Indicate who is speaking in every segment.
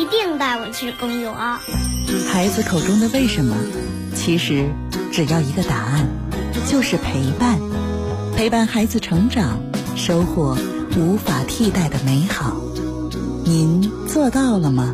Speaker 1: 定带我去公园。
Speaker 2: 孩子口中的为什么，其实只要一个答案，就是陪伴。陪伴孩子成长，收获无法替代的美好。您做到了吗？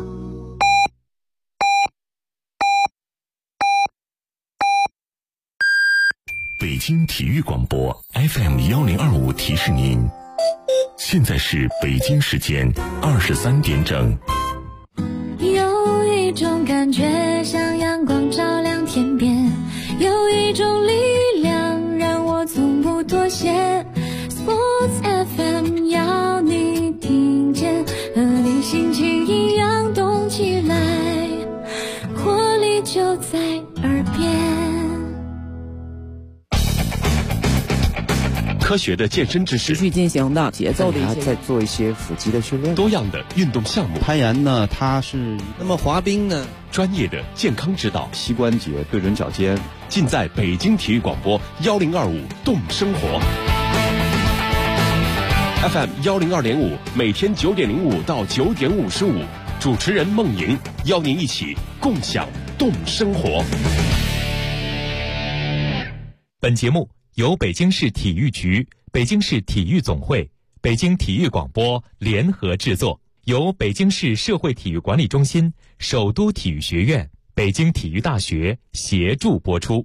Speaker 3: 北京体育广播 FM1025提示您，现在是北京时间23点整。
Speaker 4: 有一种感觉像阳光照亮天边，有一种力量让我从不妥协。 Sports FM 要你听见，和你心情一样动起来，活力就在耳边。
Speaker 5: 科学的健身知识，
Speaker 6: 持续进行的节奏的一些，再做一些腹肌的训练，
Speaker 5: 多样的运动项目。
Speaker 7: 攀岩呢，它是
Speaker 8: 那么滑冰呢，
Speaker 5: 专业的健康指导，
Speaker 7: 膝关节对准脚尖，
Speaker 5: 尽在北京体育广播1025动生活 FM 102.5，每天9点05到9点55，主持人孟莹邀您一起共享动生活。
Speaker 9: 本节目由北京市体育局、北京市体育总会、北京体育广播联合制作，由北京市社会体育管理中心、首都体育学院、北京体育大学协助播出。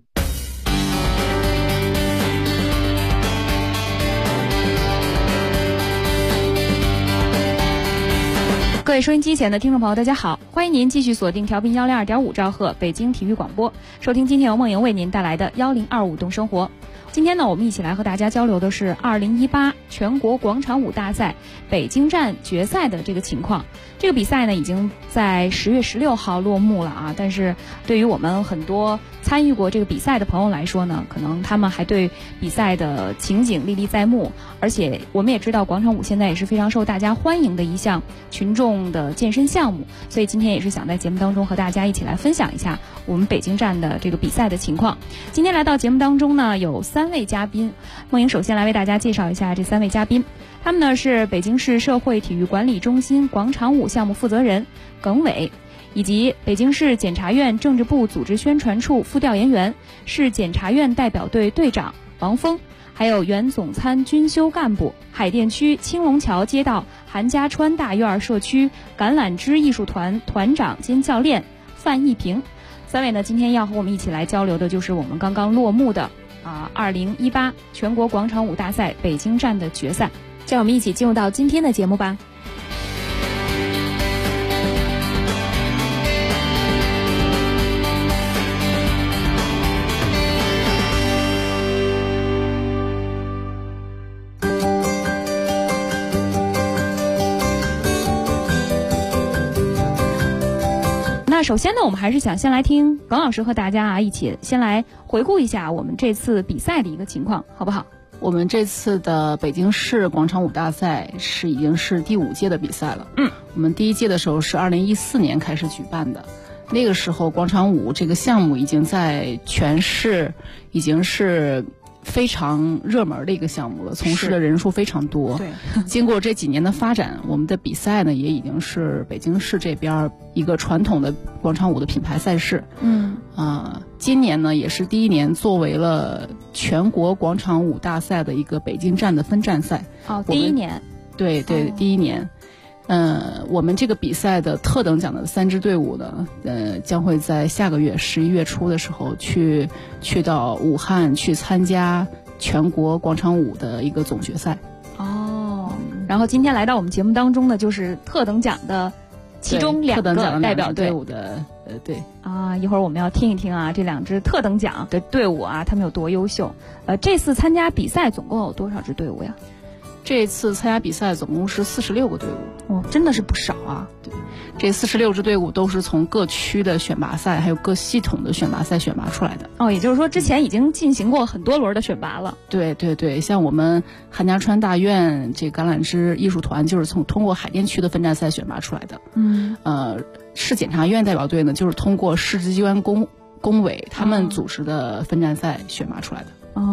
Speaker 10: 各位收音机前的听众朋友，大家好，欢迎您继续锁定调频102.5兆赫北京体育广播，收听今天由梦莹为您带来的1025动生活。今天呢，我们一起来和大家交流的是2018全国广场舞大赛北京站决赛的这个情况。这个比赛呢，已经在10月16号落幕了啊。但是对于我们很多参与过这个比赛的朋友来说呢，可能他们还对比赛的情景历历在目。而且我们也知道，广场舞现在也是非常受大家欢迎的一项群众的健身项目。所以今天也是想在节目当中和大家一起来分享一下我们北京站的这个比赛的情况。今天来到节目当中呢，有3位嘉宾，梦莹首先来为大家介绍一下这3位嘉宾。他们呢是北京市社会体育管理中心广场舞项目负责人耿伟，以及北京市检察院政治部组织宣传处副调研员、市检察院代表队队长王峰，还有原总参军修干部、海淀区青龙桥街道韩家川大院社区橄榄枝艺术团团长兼教练范一平。3位呢，今天要和我们一起来交流的就是我们刚刚落幕的2018全国广场舞大赛北京站的决赛。让我们一起进入到今天的节目吧。那首先呢，我们还是想先来听耿老师和大家一起先来回顾一下我们这次比赛的一个情况，好不好？
Speaker 6: 我们这次的北京市广场舞大赛已经是第5届的比赛了。我们第1届的时候是2014年开始举办的，那个时候广场舞这个项目已经在全市已经是非常热门的一个项目了，从事的人数非常多。
Speaker 10: 对，
Speaker 6: 经过这几年的发展，我们的比赛呢也已经是北京市这边一个传统的广场舞的品牌赛事。今年呢也是第1年作为了全国广场舞大赛的一个北京站的分站赛。
Speaker 10: 第1年。
Speaker 6: 对，第1年。我们这个比赛的特等奖的3支队伍呢，将会在下个月11月初的时候去到武汉去参加全国广场舞的一个总决赛。
Speaker 10: 然后今天来到我们节目当中的就是特等奖的其中2个代表队伍的对一会儿我们要听一听这2支特等奖的队伍他们有多优秀。这次参加比赛总共有多少支队伍呀？
Speaker 6: 这次参加比赛总共是46个队伍。
Speaker 10: 真的是不少啊。
Speaker 6: 对，这46支队伍都是从各区的选拔赛还有各系统的选拔赛选拔出来的。
Speaker 10: 也就是说之前已经进行过很多轮的选拔了。
Speaker 6: 对，像我们韩家川大院这橄榄枝艺术团就是通过海淀区的分站赛选拔出来的。市检察院代表队呢就是通过市直机关工委他们组织的分站赛选拔出来的。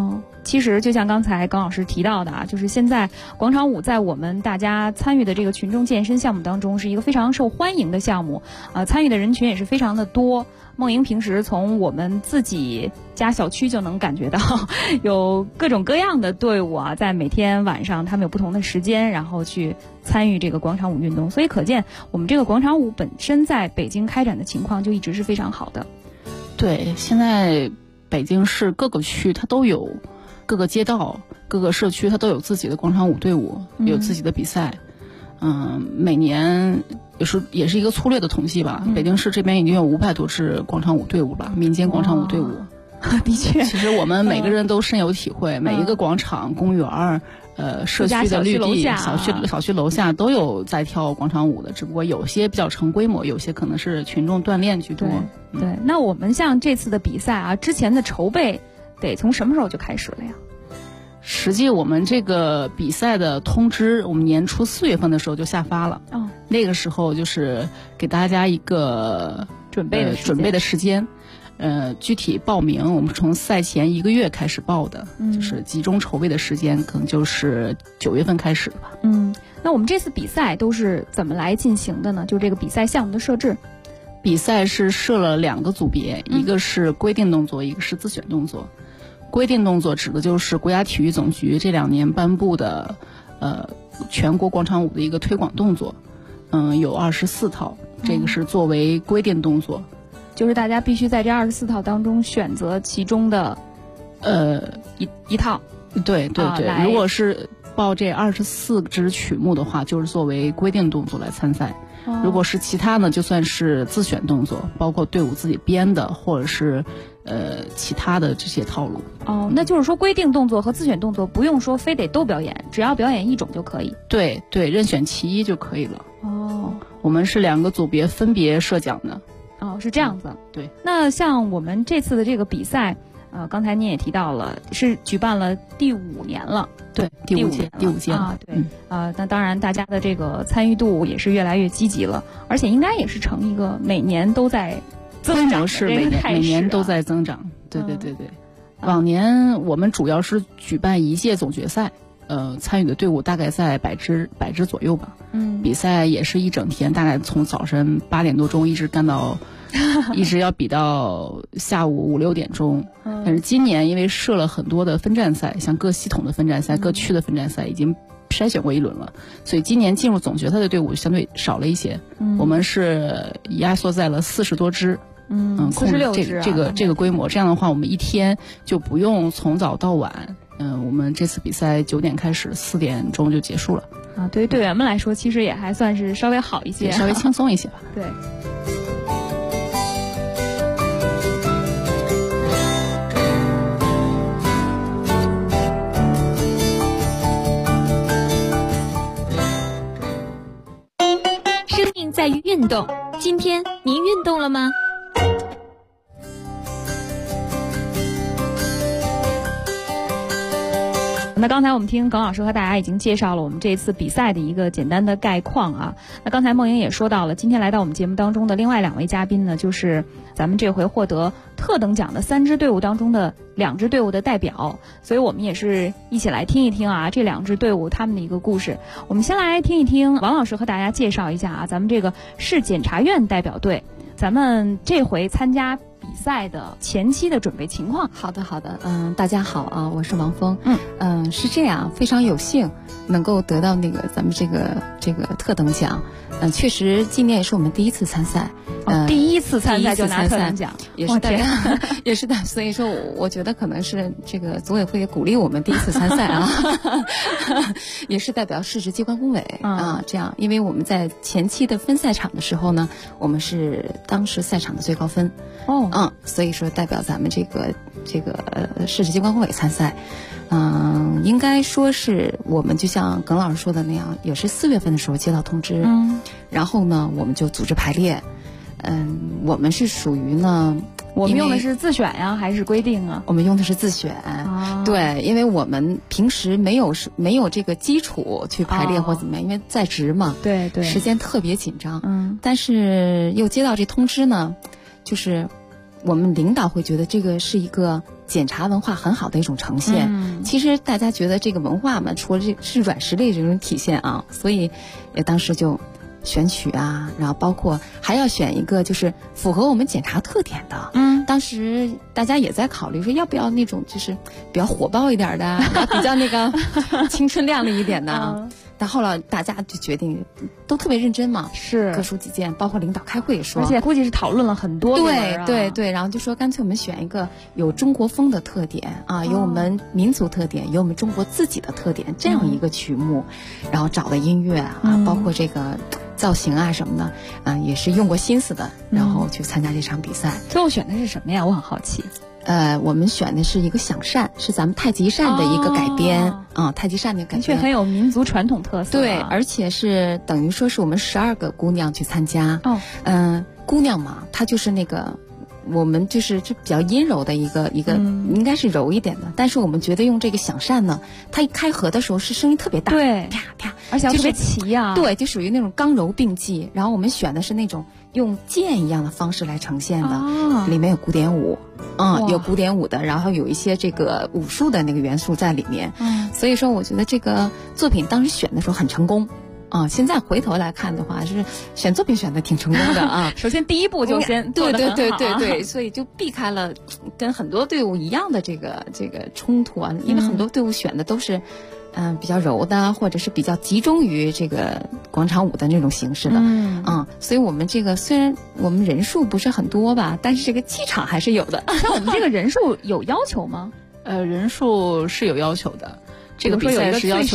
Speaker 10: 其实就像刚才耿老师提到的啊，就是现在广场舞在我们大家参与的这个群众健身项目当中是一个非常受欢迎的项目，参与的人群也是非常的多。梦莹平时从我们自己家小区就能感觉到，有各种各样的队伍啊，在每天晚上他们有不同的时间，然后去参与这个广场舞运动。所以可见我们这个广场舞本身在北京开展的情况就一直是非常好的。
Speaker 6: 对，现在北京市各个区它都有，各个街道、各个社区它都有自己的广场舞队伍，有自己的比赛。每年也是一个粗略的统计吧，北京市这边已经有500多支广场舞队伍了，民间广场舞队伍。
Speaker 10: 的确，
Speaker 6: 其实我们每个人都深有体会，每一个广场、公园社区的绿地、小区楼下都有在跳广场舞的，只不过有些比较成规模，有些可能是群众锻炼居多。
Speaker 10: 对，那我们像这次的比赛啊，之前的筹备得从什么时候就开始了呀？
Speaker 6: 实际我们这个比赛的通知，我们年初4月份的时候就下发了。那个时候就是给大家一个准备的时间。具体报名我们从赛前1个月开始报的，就是集中筹备的时间可能就是9月份开始吧。
Speaker 10: 那我们这次比赛都是怎么来进行的呢？就这个比赛项目的设置。
Speaker 6: 比赛是设了2个组别，一个是规定动作，一个是自选动作。规定动作指的就是国家体育总局这2年颁布的全国广场舞的一个推广动作，有24套，这个是作为规定动作。
Speaker 10: 就是大家必须在这24套当中选择其中的一套。
Speaker 6: 对，如果是报这24支曲目的话，就是作为规定动作来参赛。如果是其他呢，就算是自选动作，包括队伍自己编的，或者是其他的这些套路。
Speaker 10: 那就是说规定动作和自选动作不用说非得都表演，只要表演一种就可以。
Speaker 6: 对，任选其一就可以了。我们是2个组别分别设奖的。
Speaker 10: 是这样子。对。那像我们这次的这个比赛，刚才您也提到了，是举办了第5年了。
Speaker 6: 对，第五届
Speaker 10: 啊。对。那当然，大家的这个参与度也是越来越积极了，而且应该也是成一个每年都在增长，
Speaker 6: 是每年都在增长。对。往年我们主要是举办1届总决赛，参与的队伍大概在100支左右吧。比赛也是一整天，大概从早晨8点多钟一直干到，一直要比到下午5、6点钟。但是今年因为设了很多的分站赛，像各系统的分站赛、各区的分站赛已经筛选过一轮了，所以今年进入总决赛的队伍相对少了一些。我们是压缩在了40多支。
Speaker 10: 46支
Speaker 6: 这个规模，这样的话我们一天就不用从早到晚。我们这次比赛9点开始，4点钟就结束了。
Speaker 10: 对于队员们来说，其实也还算是稍微好一些，
Speaker 6: 稍微轻松一些吧。
Speaker 10: 对。
Speaker 4: 生命在于运动，今天您运动了吗？
Speaker 10: 那刚才我们听耿老师和大家已经介绍了我们这次比赛的一个简单的概况啊。那刚才梦莹也说到了，今天来到我们节目当中的另外2位嘉宾呢，就是咱们这回获得特等奖的3支队伍当中的2支队伍的代表，所以我们也是一起来听一听啊这2支队伍他们的一个故事。我们先来听一听王老师和大家介绍一下啊，咱们这个市检察院代表队，咱们这回参加比赛的前期的准备情况。
Speaker 1: 好的，大家好啊，我是王峰。是这样，非常有幸能够得到咱们这个特等奖。确实今年也是我们第1次参赛。
Speaker 10: 第1次参赛就拿特等奖，
Speaker 1: 也是代表，也是的。所以说，我觉得可能是这个组委会也鼓励我们第1次参赛啊，也是代表市直机关工委啊，这样，因为我们在前期的分赛场的时候呢，我们是当时赛场的最高分。所以说代表咱们这个市直机关工委参赛。应该说是我们就像耿老师说的那样，也是4月份的时候接到通知，然后呢，我们就组织排练。我们是属于呢，
Speaker 10: 我们用的是自选呀，还是规定啊？
Speaker 1: 我们用的是自选。对，因为我们平时没有这个基础去排练或怎么样，因为在职嘛，
Speaker 10: 对，
Speaker 1: 时间特别紧张。但是又接到这通知呢，就是我们领导会觉得这个是一个检查文化很好的一种呈现。其实大家觉得这个文化嘛，除了这是软实力这种体现啊，所以当时就选曲啊，然后包括还要选一个就是符合我们检查特点的。当时大家也在考虑说要不要那种就是比较火爆一点的，比较那个青春靓丽一点的。但后来大家就决定都特别认真嘛，
Speaker 10: 是
Speaker 1: 各抒己见，包括领导开会也说，
Speaker 10: 而且估计是讨论了很多
Speaker 1: 对对对，然后就说干脆我们选一个有中国风的特点啊，有我们民族特点，有我们中国自己的特点这样一个曲目，然后找的音乐啊，包括这个造型啊什么的，也是用过心思的，然后去参加这场比赛。
Speaker 10: 最后选的是什么呀？我很好奇。
Speaker 1: 我们选的是一个响扇，是咱们太极扇的一个改编太极扇的改编，
Speaker 10: 却很有民族传统特色。
Speaker 1: 对，而且是等于说是我们12个姑娘去参加。姑娘嘛，她就是那个我们就是比较阴柔的一个应该是柔一点的，但是我们觉得用这个响扇呢，它一开合的时候是声音特别大，
Speaker 10: 对，
Speaker 1: 啪啪，
Speaker 10: 而且特别齐啊。
Speaker 1: 对，就属于那种刚柔并济。然后我们选的是那种用剑一样的方式来呈现的，里面有古典舞。有古典舞的，然后有一些这个武术的那个元素在里面。所以说我觉得这个作品当时选的时候很成功。现在回头来看的话，是选作品选的挺成功的啊。
Speaker 10: 首先第一步就先做得很好。
Speaker 1: 对，所以就避开了跟很多队伍一样的这个冲突啊，因为很多队伍选的都是比较柔的，或者是比较集中于这个广场舞的那种形式的。所以我们这个虽然我们人数不是很多吧，但是这个气场还是有的。
Speaker 10: 那我们这个人数有要求吗？
Speaker 6: 人数是有要求的。这个比赛是要求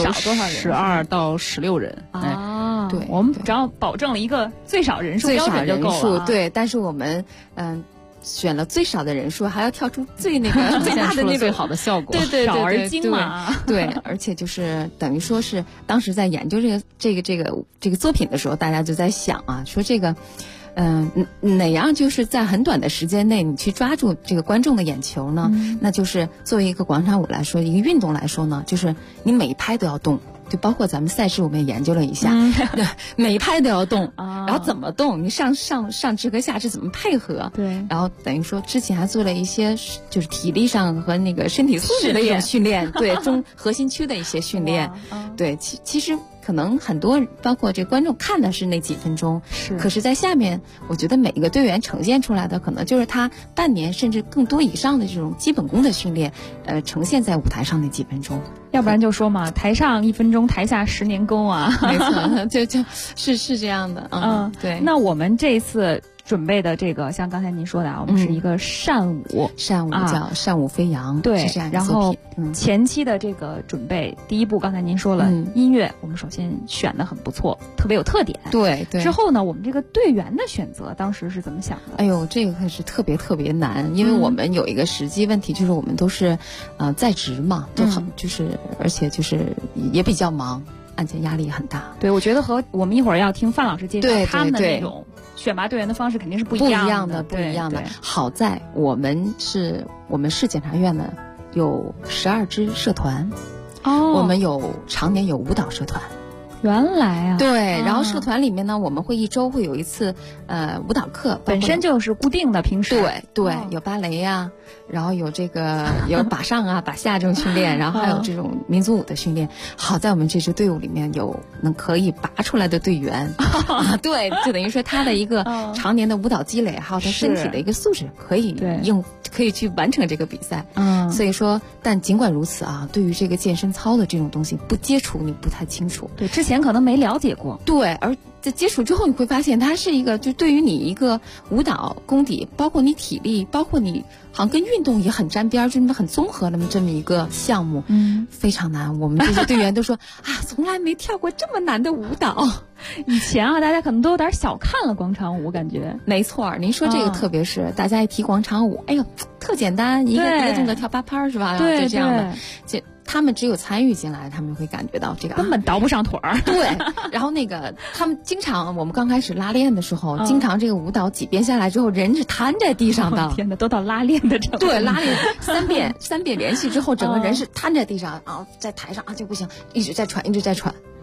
Speaker 6: 12到16人
Speaker 10: 啊。
Speaker 1: 对，
Speaker 10: 我们只要保证了一个最少人数标准就够了。
Speaker 1: 对，但是我们选了最少的人数，还要跳出最那个最大的那种
Speaker 6: 最好的效果。
Speaker 1: 对，
Speaker 10: 少而精嘛。
Speaker 1: 对，而且就是等于说是当时在研究这个作品的时候，大家就在想啊，说这个。哪样就是在很短的时间内你去抓住这个观众的眼球呢？那就是作为一个广场舞来说，一个运动来说呢，就是你每一拍都要动，就包括咱们赛事我们也研究了一下，每一拍都要动，然后怎么动，你上肢和下肢怎么配合？
Speaker 10: 对，
Speaker 1: 然后等于说之前还做了一些就是体力上和那个身体素质的一种训练，对，中核心区的一些训练，对，其实。可能很多包括这观众看的是那几分钟，可是在下面我觉得每一个队员呈现出来的可能就是他半年甚至更多以上的这种基本功的训练，呈现在舞台上那几分钟。
Speaker 10: 要不然就说嘛，台上1分钟，台下10年功啊。
Speaker 1: 没错，就是这样的。对。
Speaker 10: 那我们这一次准备的这个，像刚才您说的啊，我们是一个扇舞，
Speaker 1: 叫扇舞飞扬，
Speaker 10: 对，
Speaker 1: 是这样
Speaker 10: 然后前期的这个准备，第一步刚才您说了，音乐我们首先选的很不错，特别有特点。
Speaker 1: 对。
Speaker 10: 之后呢，我们这个队员的选择，当时是怎么想的？
Speaker 1: 哎呦，这个可是特别难，因为我们有一个实际问题，就是我们都是在职嘛，都很就是而且就是也比较忙，案件压力也很大。
Speaker 10: 对，我觉得和我们一会儿要听范老师介绍他们的那种选拔队员的方式肯定是不一样的。
Speaker 1: 好在我们市检察院呢有12支社团，我们常年有舞蹈社团。
Speaker 10: 原来啊，
Speaker 1: 对，然后社团里面呢，我们会一周会有一次舞蹈课，
Speaker 10: 本身就是固定的，平时
Speaker 1: 对，有芭蕾呀，然后有这个有把上啊、把下这种训练，然后还有这种民族舞的训练。好在我们这支队伍里面有可以拔出来的队员，对，就等于说他的一个常年的舞蹈积累，还有他身体的一个素质可以去完成这个比赛。所以说，但尽管如此啊，对于这个健身操的这种东西不接触你不太清楚。
Speaker 10: 对，之前可能没了解过。
Speaker 1: 对，而在接触之后，你会发现它是一个，就对于你一个舞蹈功底，包括你体力，包括你好像跟运动也很沾边，就很综合的这么一个项目，非常难。我们这些队员都说从来没跳过这么难的舞蹈。
Speaker 10: 以前大家可能都有点小看了广场舞，感觉。
Speaker 1: 没错，您说这个特别是大家一提广场舞，哎呦，特简单，一个动作跳8拍是吧？
Speaker 10: 对，
Speaker 1: 就这样的。他们只有参与进来，他们会感觉到这个
Speaker 10: 根本倒不上腿儿。
Speaker 1: 对，然后他们经常，我们刚开始拉练的时候，经常这个舞蹈几遍下来之后，人是瘫在地上的。
Speaker 10: 天哪，都到拉练的程度。
Speaker 1: 对，拉练3遍连续之后，整个人是瘫在地上，然后在台上就不行，一直在喘。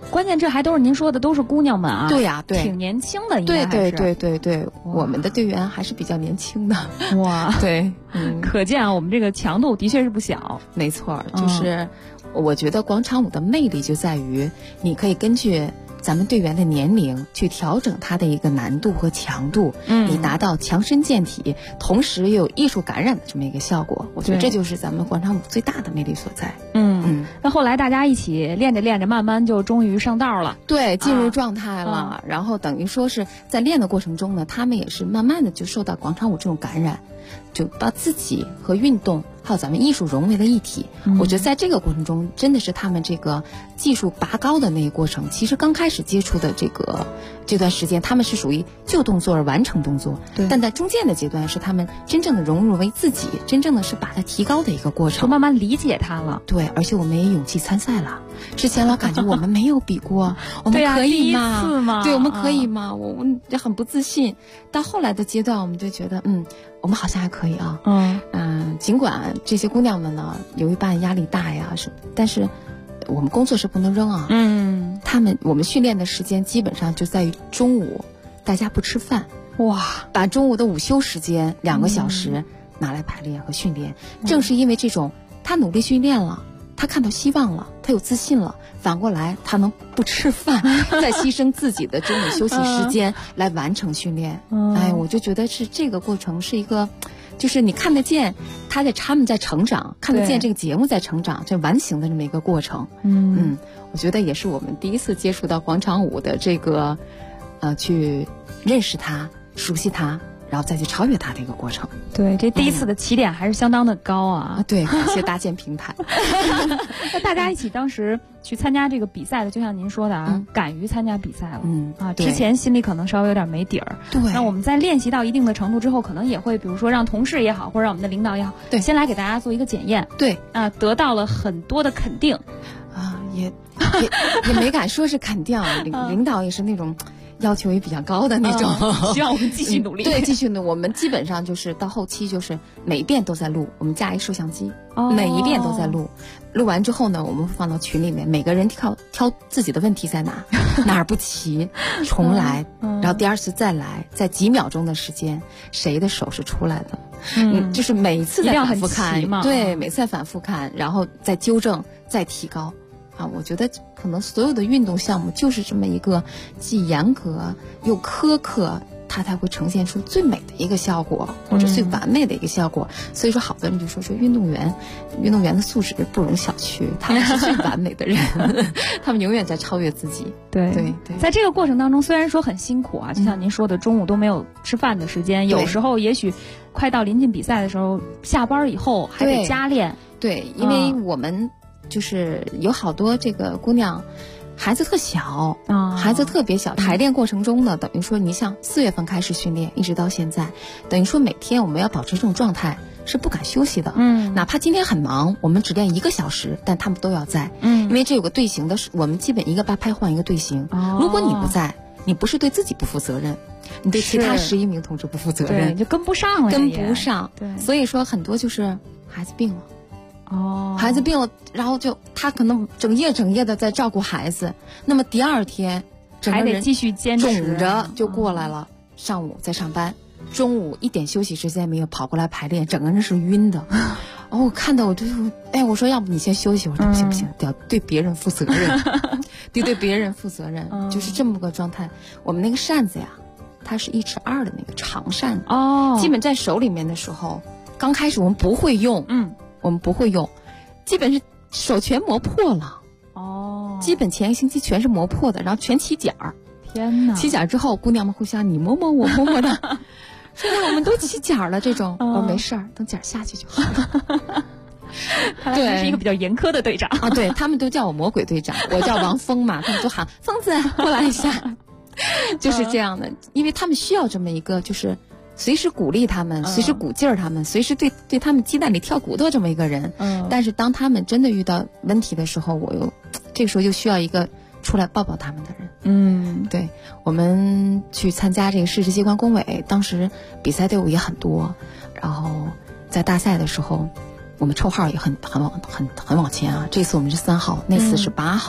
Speaker 10: 关键这还都是您说的，都是姑娘们啊。
Speaker 1: 对呀，对，
Speaker 10: 挺年轻的，应该还是。
Speaker 1: 对，我们的队员还是比较年轻的。
Speaker 10: 哇，
Speaker 1: 对，
Speaker 10: 可见啊，我们这个强度的确是不小。
Speaker 1: 没错，就是我觉得广场舞的魅力就在于，你可以根据咱们队员的年龄去调整它的一个难度和强度，以达到强身健体，同时又有艺术感染的这么一个效果。我觉得这就是咱们广场舞最大的魅力所在。
Speaker 10: 那后来大家一起练着练着，慢慢就终于上道了。
Speaker 1: 对，进入状态了。然后等于说是在练的过程中呢，他们也是慢慢的就受到广场舞这种感染，就把自己和运动还有咱们艺术融为了一体。我觉得在这个过程中，真的是他们这个技术拔高的那个过程。其实刚开始接触的这段时间，他们是属于就动作而完成动作，但在中间的阶段是他们真正的融入为自己，真正的是把它提高的一个过程，
Speaker 10: 就慢慢理解它了。
Speaker 1: 对，而且我们也勇气参赛了。之前老感觉我们没有比过，我们可以吗？
Speaker 10: 第一次嘛，
Speaker 1: 对，我们可以吗？我们就很不自信。到后来的阶段，我们就觉得，我们好像还可以啊。尽管这些姑娘们呢，有一半压力大呀，但是我们工作是不能扔啊。我们训练的时间基本上就在于中午，大家不吃饭，把中午的午休时间2个小时拿来排练和训练。正是因为这种，他努力训练了，他看到希望了，他有自信了，反过来他能不吃饭，再牺牲自己的中午休息时间来完成训练。我就觉得是这个过程是一个，就是你看得见他们在成长，看得见这个节目在成长，这完形的这么一个过程。我觉得也是我们第一次接触到广场舞的这个，去认识它、熟悉它，然后再去超越它的一个过程。
Speaker 10: 对，这第一次的起点还是相当的高啊。
Speaker 1: 对，感谢搭建平台。
Speaker 10: 那大家一起当时去参加这个比赛的，就像您说的啊，敢于参加比赛了。之前心里可能稍微有点没底儿。
Speaker 1: 对。
Speaker 10: 那我们在练习到一定的程度之后，可能也会比如说让同事也好，或者让我们的领导也好，先来给大家做一个检验。
Speaker 1: 对。
Speaker 10: 得到了很多的肯定。
Speaker 1: 也没敢说是肯定，领导也是那种要求也比较高的那种，
Speaker 10: 希望我们继续努力。
Speaker 1: 对，继续努力。我们基本上就是到后期就是每一遍都在录，我们架一摄像机，每一遍都在录。录完之后呢，我们会放到群里面，每个人挑自己的问题在哪儿不齐，重来，然后第二次再来，在几秒钟的时间，谁的手是出来的。就是每一次在反复看，对，每次在反复看，然后再纠正，再提高。我觉得可能所有的运动项目就是这么一个既严格又苛刻，它才会呈现出最美的一个效果，或者最完美的一个效果。所以说，好多人就说运动员的素质不容小觑，他们是最完美的人，他们永远在超越自己。
Speaker 10: 对，在这个过程当中，虽然说很辛苦啊，就像您说的，中午都没有吃饭的时间，有时候也许快到临近比赛的时候，下班以后还得加练。
Speaker 1: 对，因为我们就是有好多这个姑娘，孩子特小，孩子特别小。排练过程中呢，等于说你像4月份开始训练，一直到现在，等于说每天我们要保持这种状态，是不敢休息的。哪怕今天很忙，我们只练1个小时，但他们都要在。因为这有个队形的，我们基本一个8拍换一个队形。如果你不在，你不是对自己不负责任，你对其他11名同志不负责任，
Speaker 10: 就跟不上了，
Speaker 1: 跟不上。
Speaker 10: 对，
Speaker 1: 所以说很多就是孩子病了。孩子病了，然后他可能整夜的在照顾孩子，那么第二天
Speaker 10: 还得继续坚持，
Speaker 1: 肿着就过来了。上午在上班，中午一点休息时间没有，跑过来排练，整个人是晕的。我看到我说要不你先休息，我说不行，得对别人负责任，对别人负责任，就是这么个状态。我们那个扇子呀，它是1尺2的那个长扇子，基本在手里面的时候，刚开始我们不会用，基本是手全磨破了。基本前1个星期全是磨破的，然后全起茧儿。
Speaker 10: 天哪！
Speaker 1: 起茧之后，姑娘们互相你摸摸我摸摸的，现在我们都起茧了。这种我没事儿，等茧下去就好了。
Speaker 10: 看来是一个比较严苛的队长
Speaker 1: 啊。对，他们都叫我魔鬼队长，我叫王峰嘛，他们都喊疯子过来一下，就是这样的，因为他们需要这么一个就是随时鼓励他们，随时鼓劲儿他们，随时对他们鸡蛋里挑骨头这么一个人。但是当他们真的遇到问题的时候，这个时候又需要一个出来抱抱他们的人。对，我们去参加这个市直机关工委，当时比赛队伍也很多，然后在大赛的时候，我们抽号也很往前啊。这次我们是3号，那次是8号。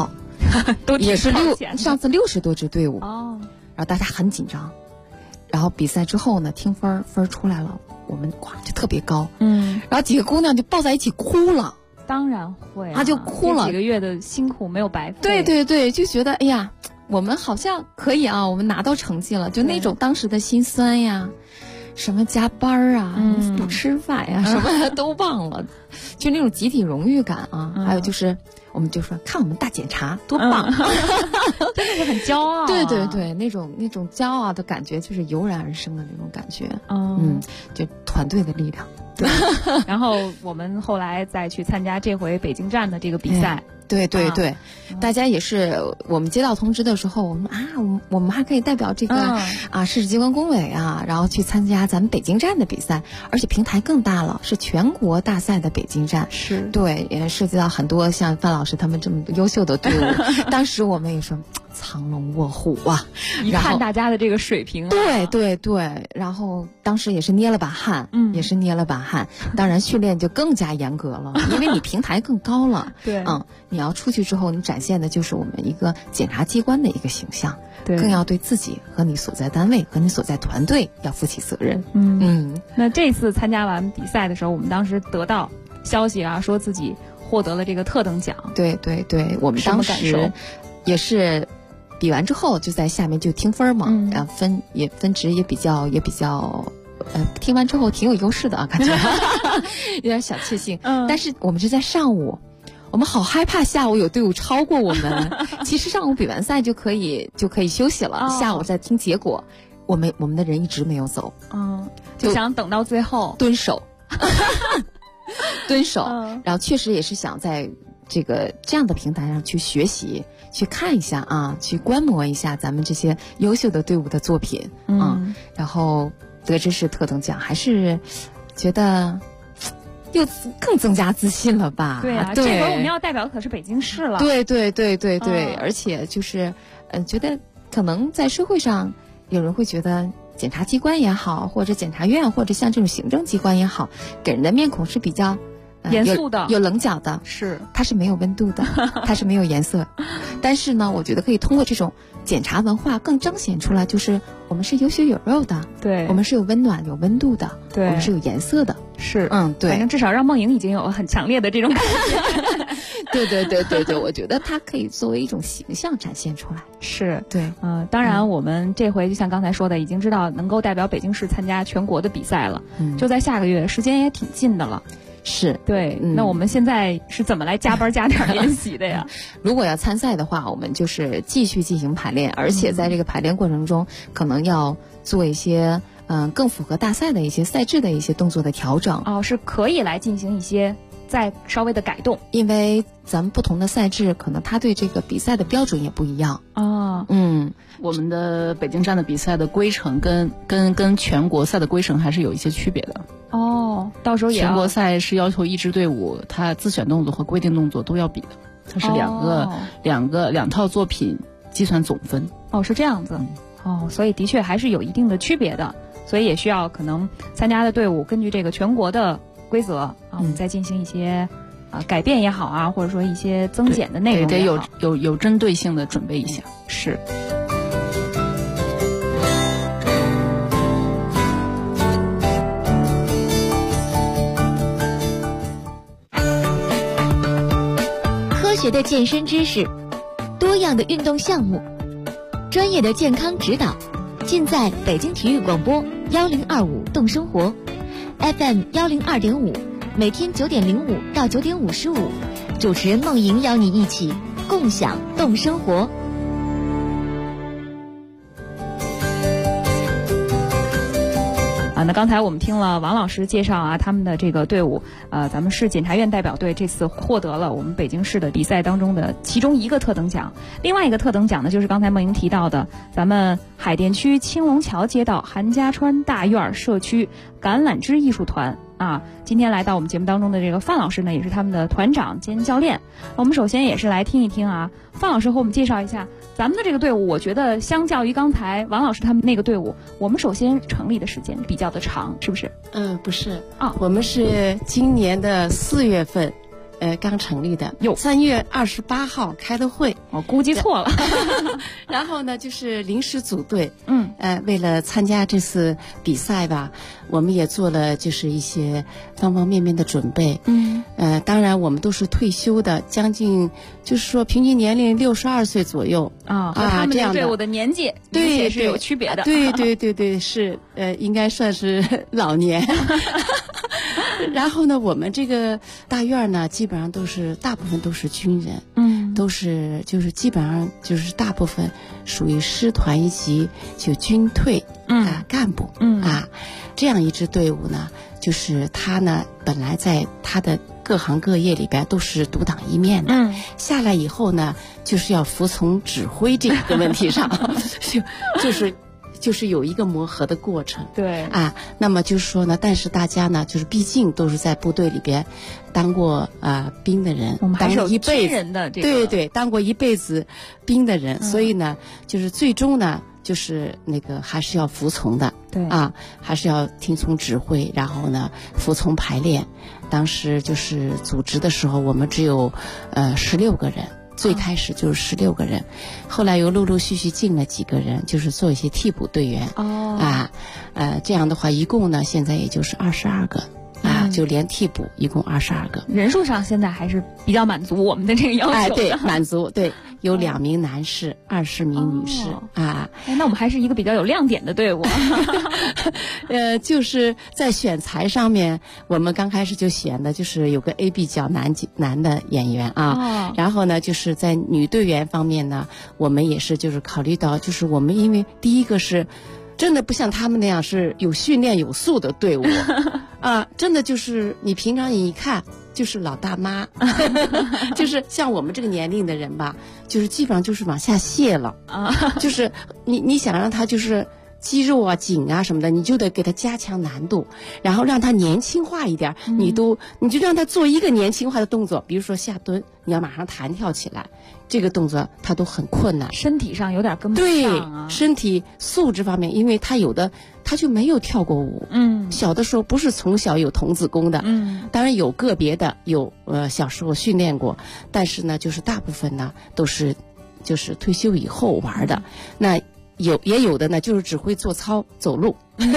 Speaker 10: 都
Speaker 1: 也是上次60多支队伍
Speaker 10: 哦，
Speaker 1: 然后大家很紧张，然后比赛之后呢，听分出来了，我们哇就特别高，然后几个姑娘就抱在一起哭了。
Speaker 10: 当然会啊，
Speaker 1: 她就哭了，
Speaker 10: 几个月的辛苦没有白费。
Speaker 1: 对对对，就觉得哎呀，我们好像可以啊，我们拿到成绩了，就那种当时的心酸呀，什么加班啊，不吃饭呀，什么都忘了，就那种集体荣誉感啊，还有就是我们就说看我们大检查多棒，
Speaker 10: 真的是很骄傲。
Speaker 1: 对对对，那种骄傲的感觉就是油然而生的那种感觉，就团队的力量。
Speaker 10: 对，然后我们后来再去参加这回北京站的这个比赛。
Speaker 1: 对对对，大家也是，我们接到通知的时候，我们还可以代表这个市直机关工委啊，然后去参加咱们北京站的比赛，而且平台更大了，是全国大赛的北京站。
Speaker 10: 是
Speaker 1: 对，也涉及到很多像范老师他们这么优秀的队伍。当时我们也说藏龙卧虎啊，
Speaker 10: 一看大家的这个水平，
Speaker 1: 对对对，然后当时也是捏了把汗，当然训练就更加严格了，因为你平台更高了。
Speaker 10: 对，
Speaker 1: 你要出去之后，你展现的就是我们一个检察机关的一个形象，
Speaker 10: 对，
Speaker 1: 更要对自己和你所在单位和你所在团队要负起责任。
Speaker 10: 那这次参加完比赛的时候，我们当时得到消息啊，说自己获得了这个特等奖。
Speaker 1: 对对对，我们当时也是比完之后就在下面就听分嘛，然后分值也比较听完之后挺有优势的啊，感觉有点小确幸。但是我们是在上午，我们好害怕下午有队伍超过我们。其实上午比完赛就可以休息了，下午再听结果。我们的人一直没有走，
Speaker 10: 就想等到最后
Speaker 1: 蹲守，然后确实也是想在这样的平台上去学习，去看一下啊，去观摩一下咱们这些优秀的队伍的作品然后得知是特等奖，还是觉得又更增加自信了吧？
Speaker 10: 对啊，这回我们要代表的可是北京市了。
Speaker 1: 对对对对对，而且就是觉得可能在社会上有人会觉得检察机关也好，或者检察院，或者像这种行政机关也好，给人的面孔是比较
Speaker 10: 严肃的，
Speaker 1: 有棱角的，
Speaker 10: 是
Speaker 1: 它是没有温度的，它是没有颜色。但是呢，我觉得可以通过这种检察文化更彰显出来，就是我们是有血有肉的，
Speaker 10: 对，
Speaker 1: 我们是有温暖有温度的，
Speaker 10: 对，
Speaker 1: 我们是有颜色的，
Speaker 10: 是
Speaker 1: 对，
Speaker 10: 反正至少让梦莹已经有很强烈的这种感觉。
Speaker 1: 对对对对对，我觉得它可以作为一种形象展现出来。
Speaker 10: 是
Speaker 1: 对，
Speaker 10: 当然我们这回就像刚才说的，已经知道能够代表北京市参加全国的比赛了，就在下个月，时间也挺近的了。
Speaker 1: 是
Speaker 10: 对，那我们现在是怎么来加班加点练习的呀？
Speaker 1: 如果要参赛的话，我们就是继续进行排练，而且在这个排练过程中，可能要做一些更符合大赛的一些赛制的一些动作的调整。
Speaker 10: 是可以来进行一些再稍微的改动，
Speaker 1: 因为咱们不同的赛制，可能它对这个比赛的标准也不一样。
Speaker 6: 我们的北京站的比赛的规程跟全国赛的规程还是有一些区别的。
Speaker 10: 到时候也
Speaker 6: 全国赛是要求一支队伍，它自选动作和规定动作都要比的，它是两套作品计算总分。
Speaker 10: 是这样子。所以的确还是有一定的区别的，所以也需要可能参加的队伍根据这个全国的规则我们再进行一些改变也好啊，或者说一些增减的内容也好，
Speaker 6: 得有针对性的准备一下。
Speaker 10: 是。
Speaker 4: 科学的健身知识，多样的运动项目，专业的健康指导，尽在北京体育广播1025动生活 FM 102.5，每天9点05到9点55，主持人梦莹邀你一起共享动生活。
Speaker 10: 那刚才我们听了王老师介绍啊，他们的这个队伍，咱们市检察院代表队这次获得了我们北京市的比赛当中的其中一个特等奖，另外一个特等奖呢，就是刚才梦莹提到的咱们海淀区青龙桥街道韩家川大院社区橄榄枝艺术团今天来到我们节目当中的这个范老师呢，也是他们的团长兼教练。我们首先也是来听一听范老师和我们介绍一下咱们的这个队伍。我觉得相较于刚才王老师他们那个队伍，我们首先成立的时间比较的长，是不是？
Speaker 8: 不是我们是今年的4月份
Speaker 1: 刚成立的
Speaker 10: ，3
Speaker 1: 月28号开的会，
Speaker 10: 我估计错了。
Speaker 1: 然后呢，就是临时组队，为了参加这次比赛吧，我们也做了就是一些方方面面的准备，当然我们都是退休的，将近就是说平均年龄62岁左右
Speaker 10: 和他们的队伍的年纪对是有区别的，
Speaker 1: 对，是应该算是老年。然后呢，我们这个大院呢，基本上大部分都是军人，都是就是基本上就是大部分属于师团一级就军退干部这样一支队伍呢，就是他呢本来在他的各行各业里边都是独当一面的，下来以后呢，就是要服从指挥这个问题上，就是有一个磨合的过程，
Speaker 10: 对
Speaker 1: 那么就是说呢，但是大家呢，就是毕竟都是在部队里边当过兵的人，
Speaker 10: 我们还是有
Speaker 1: 一辈子
Speaker 10: 人的这个
Speaker 1: 对，当过一辈子兵的人，所以呢，就是最终呢，就是那个还是要服从的，
Speaker 10: 对
Speaker 1: 还是要听从指挥，然后呢，服从排练。当时就是组织的时候，我们只有16个人。最开始就是16个人，后来又陆陆续续进了几个人，就是做一些替补队员。这样的话，一共呢现在也就是22个就连替补一共22个。
Speaker 10: 人数上现在还是比较满足我们的这个要求的。
Speaker 1: 对，满足，对，有2名男士，20名女士
Speaker 10: 那我们还是一个比较有亮点的队伍。
Speaker 1: 就是在选材上面，我们刚开始就选的就是有个 AB 较男的演员然后呢，就是在女队员方面呢，我们也是就是考虑到，就是我们因为第一个是真的不像他们那样是有训练有素的队伍真的就是你平常一看就是老大妈就是像我们这个年龄的人吧，就是基本上就是往下卸了就是你想让他就是肌肉紧什么的，你就得给他加强难度，然后让他年轻化一点，你就让他做一个年轻化的动作，比如说下蹲，你要马上弹跳起来，这个动作他都很困难，
Speaker 10: 身体上有点跟不上
Speaker 1: 对，身体素质方面，因为他有的他就没有跳过舞，小的时候不是从小有童子功的，当然有个别的有小时候训练过，但是呢，就是大部分呢都是就是退休以后玩的，那也有的呢，就是只会做操走路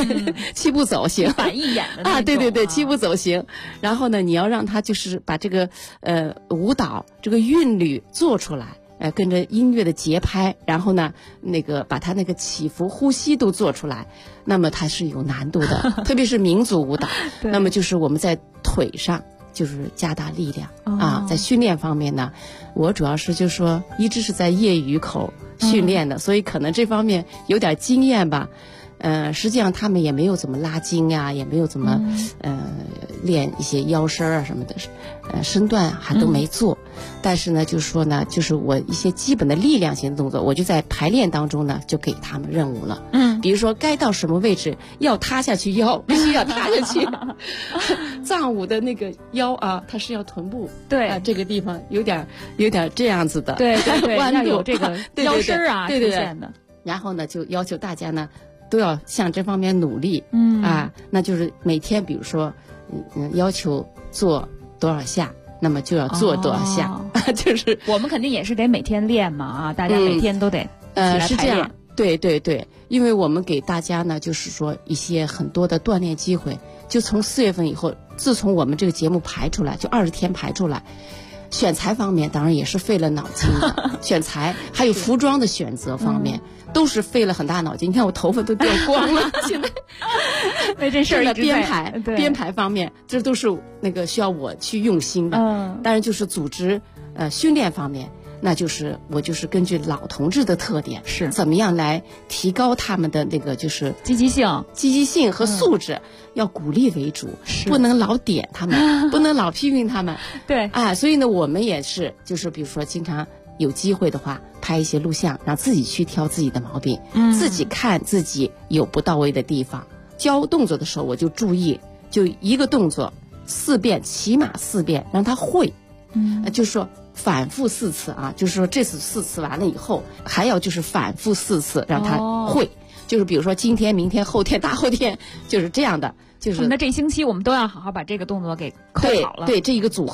Speaker 1: ，7步走行，
Speaker 10: 板一眼的那种
Speaker 1: 对，7步走行。然后呢，你要让他就是把这个舞蹈这个韵律做出来，跟着音乐的节拍，然后呢，那个把他那个起伏呼吸都做出来，那么它是有难度的，特别是民族舞蹈。那么就是我们在腿上就是加大力量在训练方面呢，我主要是就是说一直是在业余口训练的，所以可能这方面有点经验吧。实际上他们也没有怎么拉筋也没有怎么练一些腰身什么的，身段还都没做。但是呢，就是说呢，就是我一些基本的力量型的动作，我就在排练当中呢就给他们任务了。比如说该到什么位置要塌下去腰，必须要塌下去。藏舞的那个腰它是要臀部这个地方有点这样子的，
Speaker 10: 对，
Speaker 1: 弯度
Speaker 10: 要有这个腰身
Speaker 1: 对
Speaker 10: 出现的。
Speaker 1: 然后呢，就要求大家呢都要向这方面努力，那就是每天比如说要求做多少下，那么就要做多少下，就是
Speaker 10: 我们肯定也是得每天练嘛大家每天都得
Speaker 1: 是这样，对，因为我们给大家呢就是说一些很多的锻炼机会，就从4月份以后，自从我们这个节目排出来，就20天排出来。选材方面当然也是费了脑筋的，选材还有服装的选择方面，都是费了很大脑筋。你看我头发都掉光了，现在
Speaker 10: 为这事儿
Speaker 1: 编排方面，这都是那个需要我去用心的。当然就是组织训练方面，那就是我就是根据老同志的特点，
Speaker 10: 是
Speaker 1: 怎么样来提高他们的那个就是
Speaker 10: 积极性
Speaker 1: 和素质，要鼓励为主，不能老点他们，不能老批评他们。
Speaker 10: 对
Speaker 1: 所以呢，我们也是就是比如说经常有机会的话，拍一些录像，让自己去挑自己的毛病，自己看自己有不到位的地方。教动作的时候，我就注意，就一个动作4遍，起码4遍，让他会。就是说反复4次就是说这次4次完了以后，还要就是反复4次，让他会。就是比如说今天、明天、后天、大后天，就是这样的。就是
Speaker 10: 那这星期我们都要好好把这个动作给扣好了。
Speaker 1: 对，这一个组合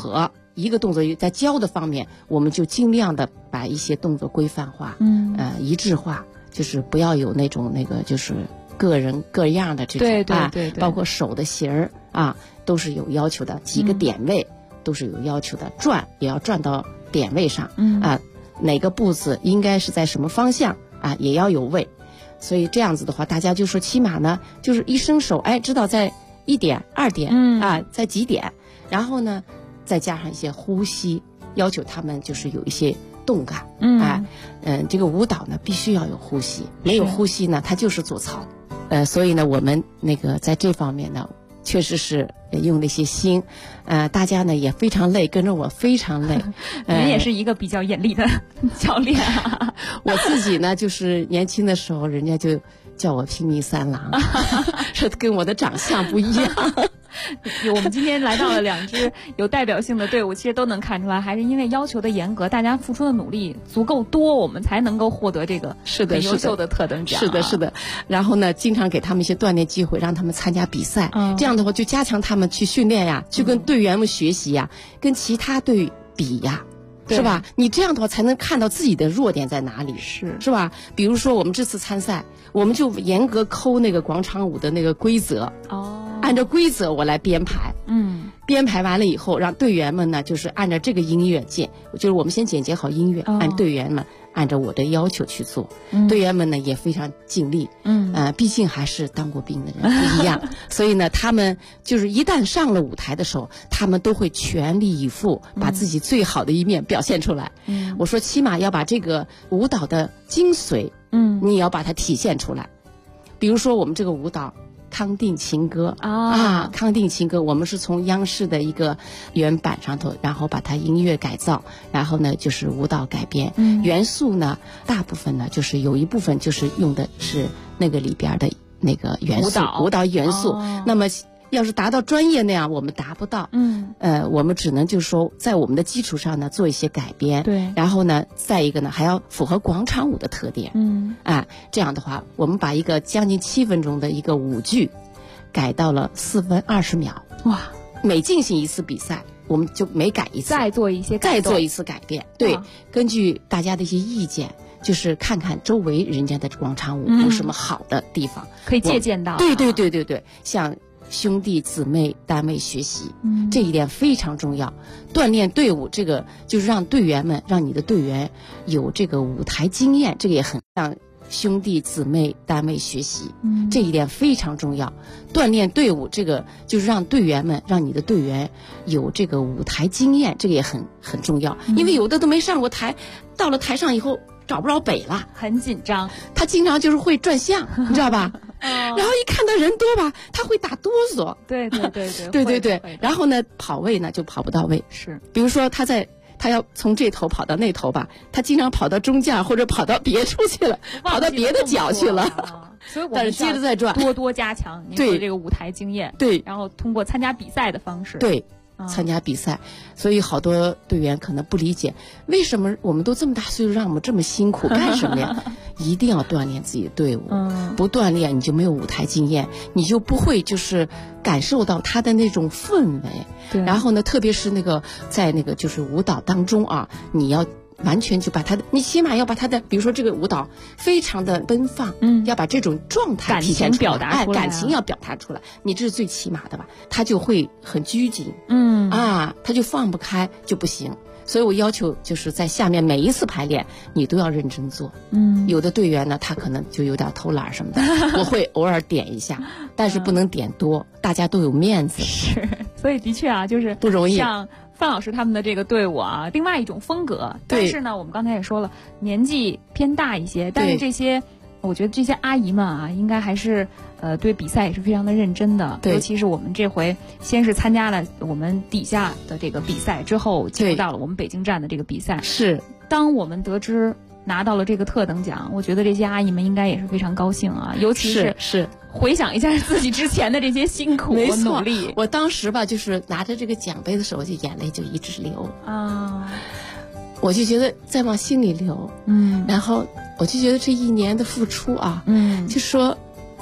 Speaker 8: 一个动作在教的方面，我们就尽量的把一些动作规范化，一致化，就是不要有那种就是各人各样的这种
Speaker 10: 对，
Speaker 8: 包括手的型儿啊，都是有要求的，几个点位都是有要求的，转也要转到点位上，哪个步子应该是在什么方向啊，也要有位。所以这样子的话，大家就说起码呢，就是一伸手，知道在1点、2点，在几点，然后呢，再加上一些呼吸，要求他们就是有一些动感，这个舞蹈呢必须要有呼吸，没有呼吸呢，它就是做操，所以呢，我们在这方面呢，确实是用了一些心，大家呢也非常累，跟着我非常累。
Speaker 10: 您也是一个比较严厉的教练啊。
Speaker 8: 我自己呢，就是年轻的时候，人家就叫我拼命三郎，说跟我的长相不一样。
Speaker 10: 我们今天来到了2支有代表性的队伍，其实都能看出来，还是因为要求的严格，大家付出的努力足够多，我们才能够获得这个很优秀的特等奖。
Speaker 8: 是的。然后呢，经常给他们一些锻炼机会，让他们参加比赛，这样的话就加强他们去训练呀，去跟队员们学习呀，跟其他队比呀。是吧？你这样的话才能看到自己的弱点在哪里，是吧？比如说我们这次参赛，我们就严格抠那个广场舞的那个规则，按照规则我来编排，编排完了以后，让队员们呢就是按照这个音乐就是我们先剪辑好音乐，按队员们按照我的要求去做，队员们呢也非常尽力，毕竟还是当过兵的人不一样，所以呢，他们就是一旦上了舞台的时候，他们都会全力以赴，把自己最好的一面表现出来。我说起码要把这个舞蹈的精髓，你也要把它体现出来。比如说我们这个舞蹈康定情歌康定情歌，我们是从央视的一个原版上头，然后把它音乐改造，然后呢就是舞蹈改编，元素呢大部分呢就是有一部分就是用的是那个里边的那个元素舞蹈元素，那么要是达到专业那样我们达不到，我们只能就是说在我们的基础上呢做一些改编，对，然后呢再一个呢还要符合广场舞的特点，这样的话我们把一个将近7分钟的一个舞剧改到了4分20秒，哇！每进行一次比赛我们就每改一次，
Speaker 10: 再做一
Speaker 8: 次改变，对，根据大家的一些意见，就是看看周围人家的广场舞有什么好的地方，
Speaker 10: 可以借鉴到，
Speaker 8: 对，像兄弟姊妹单位学习，这一点非常重要。锻炼队伍，这个就是让你的队员有这个舞台经验，这个也很让兄弟姊妹单位学习，这一点非常重要。锻炼队伍，这个就是让你的队员有这个舞台经验，这个也很重要。因为有的都没上过台，到了台上以后找不着北了，
Speaker 10: 很紧张。
Speaker 8: 他经常就是会转向，你知道吧？然后一看到人多吧，他会打哆嗦。对。然后呢，跑位呢就跑不到位。是，比如说他要从这头跑到那头吧，他经常跑到中间或者跑到别处去了，跑到别的角去了。
Speaker 10: 所以我
Speaker 8: 们接着再转，
Speaker 10: 多加强您的这个舞台经验。
Speaker 8: 对，
Speaker 10: 然后通过参加比赛的方式。
Speaker 8: 对。参加比赛，所以好多队员可能不理解，为什么我们都这么大岁数，让我们这么辛苦干什么呀？一定要锻炼自己的队伍，不锻炼你就没有舞台经验，你就不会就是感受到他的那种氛围。对，然后呢，特别是在就是舞蹈当中啊，你要完全就把你起码要把比如说这个舞蹈非常的奔放，要把这种状态体现出来，感情要表达出来，你这是最起码的吧，他就会很拘谨，他就放不开就不行。所以我要求就是在下面每一次排练你都要认真做。有的队员呢他可能就有点偷懒什么的，我会偶尔点一下，但是不能点多，大家都有面子。
Speaker 10: 是，所以的确啊，就是
Speaker 8: 不容易。
Speaker 10: 像范老师他们的这个队伍啊，另外一种风格。但是呢，我们刚才也说了，年纪偏大一些，但是我觉得这些阿姨们啊，应该还是对比赛也是非常的认真的。尤其是我们这回先是参加了我们底下的这个比赛，之后进入到了我们北京站的这个比赛。是，当我们得知拿到了这个特等奖，我觉得这些阿姨们应该也是非常高兴啊，尤其是回想一下自己之前的这些辛苦和努力。
Speaker 8: 我当时吧，就是拿着这个奖杯的时候，就眼泪就一直流啊，我就觉得在往心里流，然后我就觉得这1年的付出啊，就说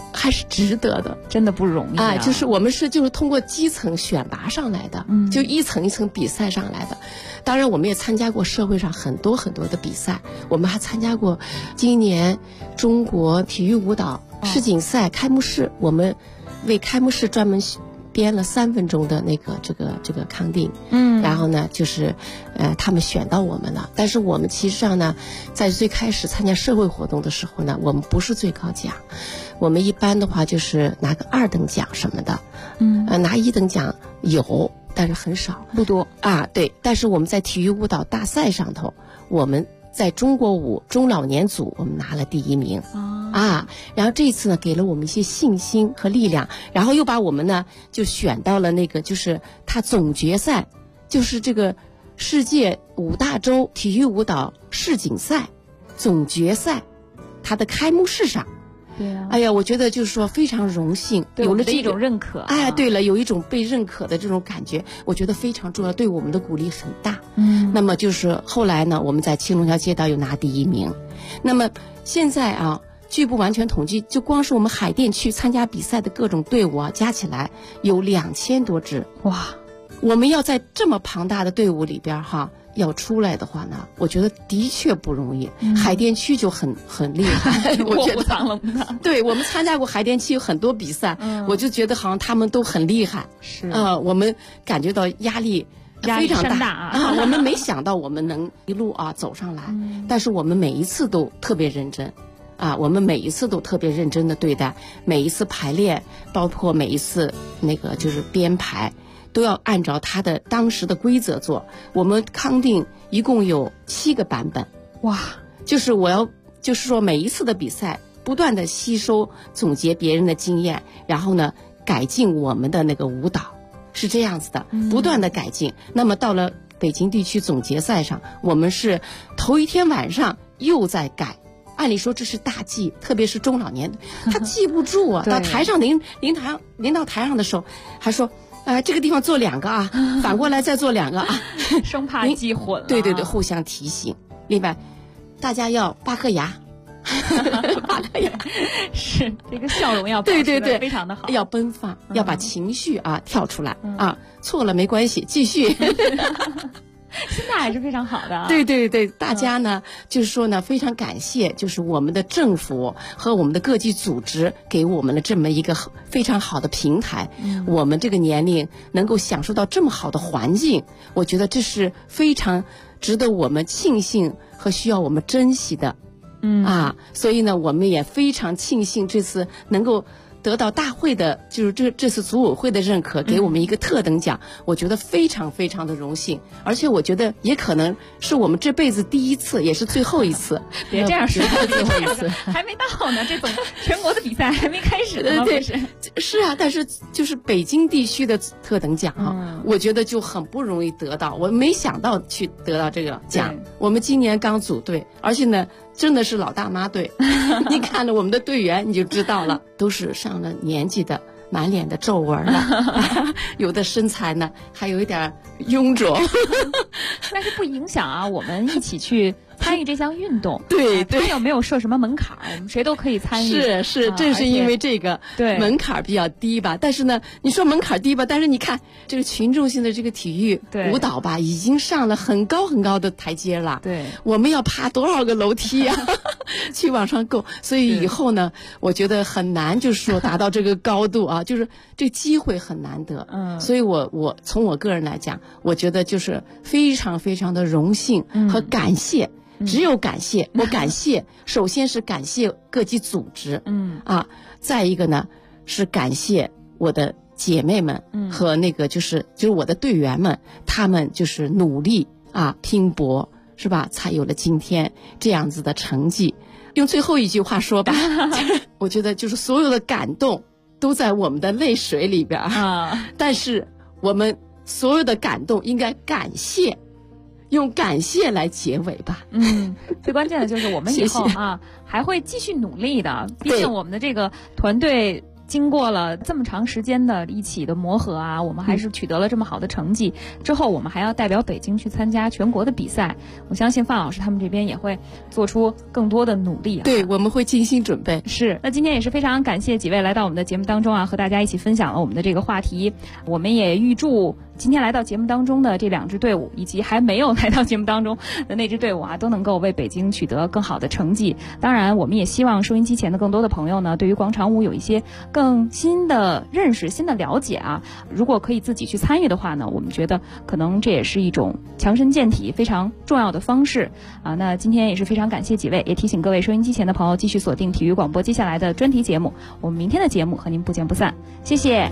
Speaker 8: 还是值得的，
Speaker 10: 真的不容易啊！
Speaker 8: 就是我们就是通过基层选拔上来的，就一层一层比赛上来的。当然，我们也参加过社会上很多很多的比赛，我们还参加过今年中国体育舞蹈世锦赛开幕式，我们为开幕式专门编了3分钟的那个这个康定，然后呢，就是他们选到我们了。但是我们其实上呢，在最开始参加社会活动的时候呢，我们不是最高奖，我们一般的话就是拿个2等奖什么的，拿1等奖有，但是很少，
Speaker 10: 不多
Speaker 8: 啊。对，但是我们在体育舞蹈大赛上头，我们在中国舞中老年组我们拿了第1名。然后这一次呢，给了我们一些信心和力量，然后又把我们呢就选到了那个就是他总决赛，就是这个世界5大洲体育舞蹈世锦赛总决赛，它的开幕式上。
Speaker 10: 对啊，
Speaker 8: 哎呀，我觉得就是说非常荣幸，有了
Speaker 10: 这种认可。
Speaker 8: 对了，有一种被认可的这种感觉，我觉得非常重要，对我们的鼓励很大。那么就是后来呢，我们在青龙桥街道又拿第1名。那么现在啊，据不完全统计，就光是我们海淀区参加比赛的各种队伍啊，加起来有2000多支。
Speaker 10: 哇，
Speaker 8: 我们要在这么庞大的队伍里边要出来的话呢，我觉得的确不容易。海淀区就很厉害，我觉得对，我们参加过海淀区有很多比赛，我就觉得好像他们都很厉害。
Speaker 10: 是
Speaker 8: 我们感觉到压力非常大我们没想到我们能一路走上来，但是我们每一次都特别认真。我们每一次都特别认真的对待每一次排练，包括每一次那个就是编排，都要按照它的当时的规则做。我们康定一共有7个版本。
Speaker 10: 哇，
Speaker 8: 就是就是说每一次的比赛不断的吸收总结别人的经验，然后呢改进我们的那个舞蹈，是这样子的，不断的改进。那么到了北京地区总决赛上，我们是头一天晚上又在改。按理说这是大忌，特别是中老年，他记不住啊。到台上临到台上的时候，还说这个地方做2个反过来再做2个
Speaker 10: 生怕记混了。
Speaker 8: 对，互相提醒。另外，大家要8颗牙，8颗牙，
Speaker 10: 是这个笑容要保持得非常的好，
Speaker 8: 要奔放，要把情绪跳出来错了没关系，继续。
Speaker 10: 心态还是非常好的。
Speaker 8: 对，大家呢就是说呢，非常感谢，就是我们的政府和我们的各级组织给我们了这么一个非常好的平台，我们这个年龄能够享受到这么好的环境，我觉得这是非常值得我们庆幸和需要我们珍惜的。所以呢，我们也非常庆幸这次能够得到大会的，就是这次组委会的认可，给我们一个特等奖，我觉得非常非常的荣幸，而且我觉得也可能是我们这辈子第一次，也是最后一次。
Speaker 10: 别这样说，
Speaker 8: 最后一次
Speaker 10: 还没到呢，这总全国的比赛还没开始呢。
Speaker 8: 对，是啊，但是就是北京地区的特等奖我觉得就很不容易得到，我没想到去得到这个奖。我们今年刚组队，而且呢真的是老大妈队，你看了我们的队员你就知道了，都是上了年纪的，满脸的皱纹了，有的身材呢还有一点臃肿，
Speaker 10: 但是不影响我们一起去参与这项运动。
Speaker 8: 对，
Speaker 10: 它又没有设什么门槛，我们谁都可以参与。
Speaker 8: 是，正是因为这个门槛比较低吧。但是呢，你说门槛低吧，但是你看这个群众性的这个体育舞蹈吧，已经上了很高很高的台阶了。
Speaker 10: 对，
Speaker 8: 我们要爬多少个楼梯去往上够。所以以后呢，我觉得很难，就是说达到这个高度就是这个机会很难得。所以我从我个人来讲，我觉得就是非常非常的荣幸和感谢。只有感谢，我感谢，首先是感谢各级组织，再一个呢是感谢我的姐妹们和那个就是我的队员们，他们就是努力拼搏，是吧？才有了今天这样子的成绩。用最后一句话说吧，我觉得就是所有的感动都在我们的泪水里边但是我们所有的感动应该感谢。用感谢来结尾吧。
Speaker 10: 最关键的就是我们以后还会继续努力的。毕竟我们的这个团队经过了这么长时间的一起的磨合啊，我们还是取得了这么好的成绩。之后我们还要代表北京去参加全国的比赛，我相信范老师他们这边也会做出更多的努力。
Speaker 8: 对，我们会精心准备。
Speaker 10: 是，那今天也是非常感谢几位来到我们的节目当中啊，和大家一起分享了我们的这个话题。我们也预祝今天来到节目当中的这2支队伍，以及还没有来到节目当中的那支队伍啊，都能够为北京取得更好的成绩。当然，我们也希望收音机前的更多的朋友呢，对于广场舞有一些更新的认识、新的了解啊。如果可以自己去参与的话呢，我们觉得可能这也是一种强身健体非常重要的方式啊。那今天也是非常感谢几位，也提醒各位收音机前的朋友继续锁定体育广播接下来的专题节目。我们明天的节目和您不见不散，谢谢。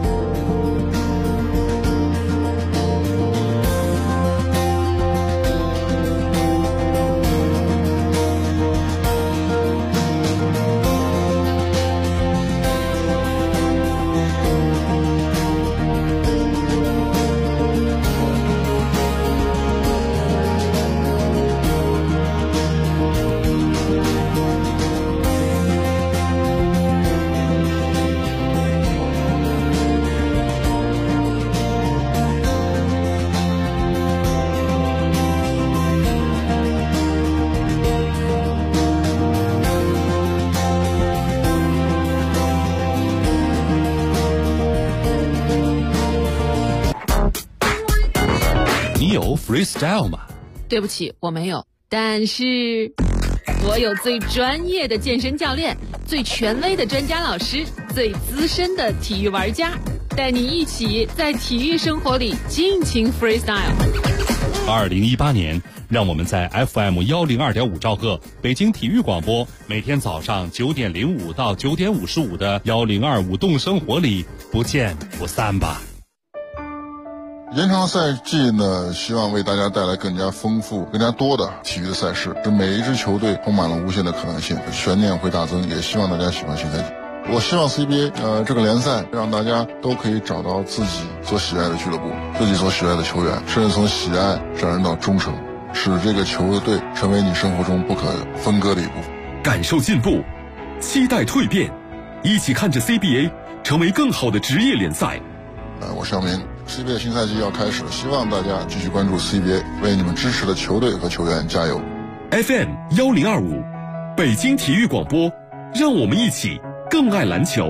Speaker 11: freestyle 吗？
Speaker 12: 对不起，我没有，但是我有最专业的健身教练，最权威的专家老师，最资深的体育玩家，带你一起在体育生活里尽情 freestyle。
Speaker 11: 2018年，让我们在 FM 102.5兆赫北京体育广播，每天早上9点05到9点55的1025动生活里不见不散吧。
Speaker 13: 延长赛季呢，希望为大家带来更加丰富、更加多的体育的赛事，使每一支球队充满了无限的可能性，悬念会大增。也希望大家喜欢新赛季。我希望 CBA 这个联赛让大家都可以找到自己所喜爱的俱乐部，自己所喜爱的球员，甚至从喜爱上升到忠诚，使这个球队成为你生活中不可分割的一部分。
Speaker 3: 感受进步，期待蜕变，一起看着 CBA 成为更好的职业联赛。
Speaker 13: 我声明 CBA 新赛季要开始了，希望大家继续关注 CBA， 为你们支持的球队和球员加油。
Speaker 3: FM 1025北京体育广播，让我们一起更爱篮球。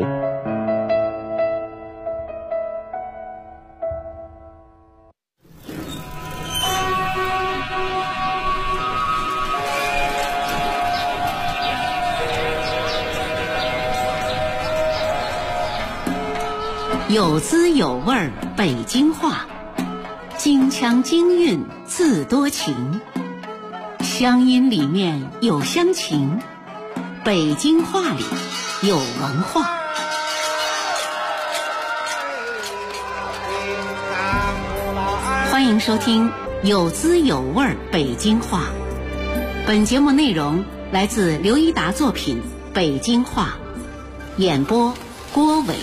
Speaker 14: 有滋有味儿北京话，京腔京韵字多情，乡音里面有乡情，北京话里有文化。欢迎收听有滋有味儿北京话。本节目内容来自刘一达作品《北京话》，演播郭伟。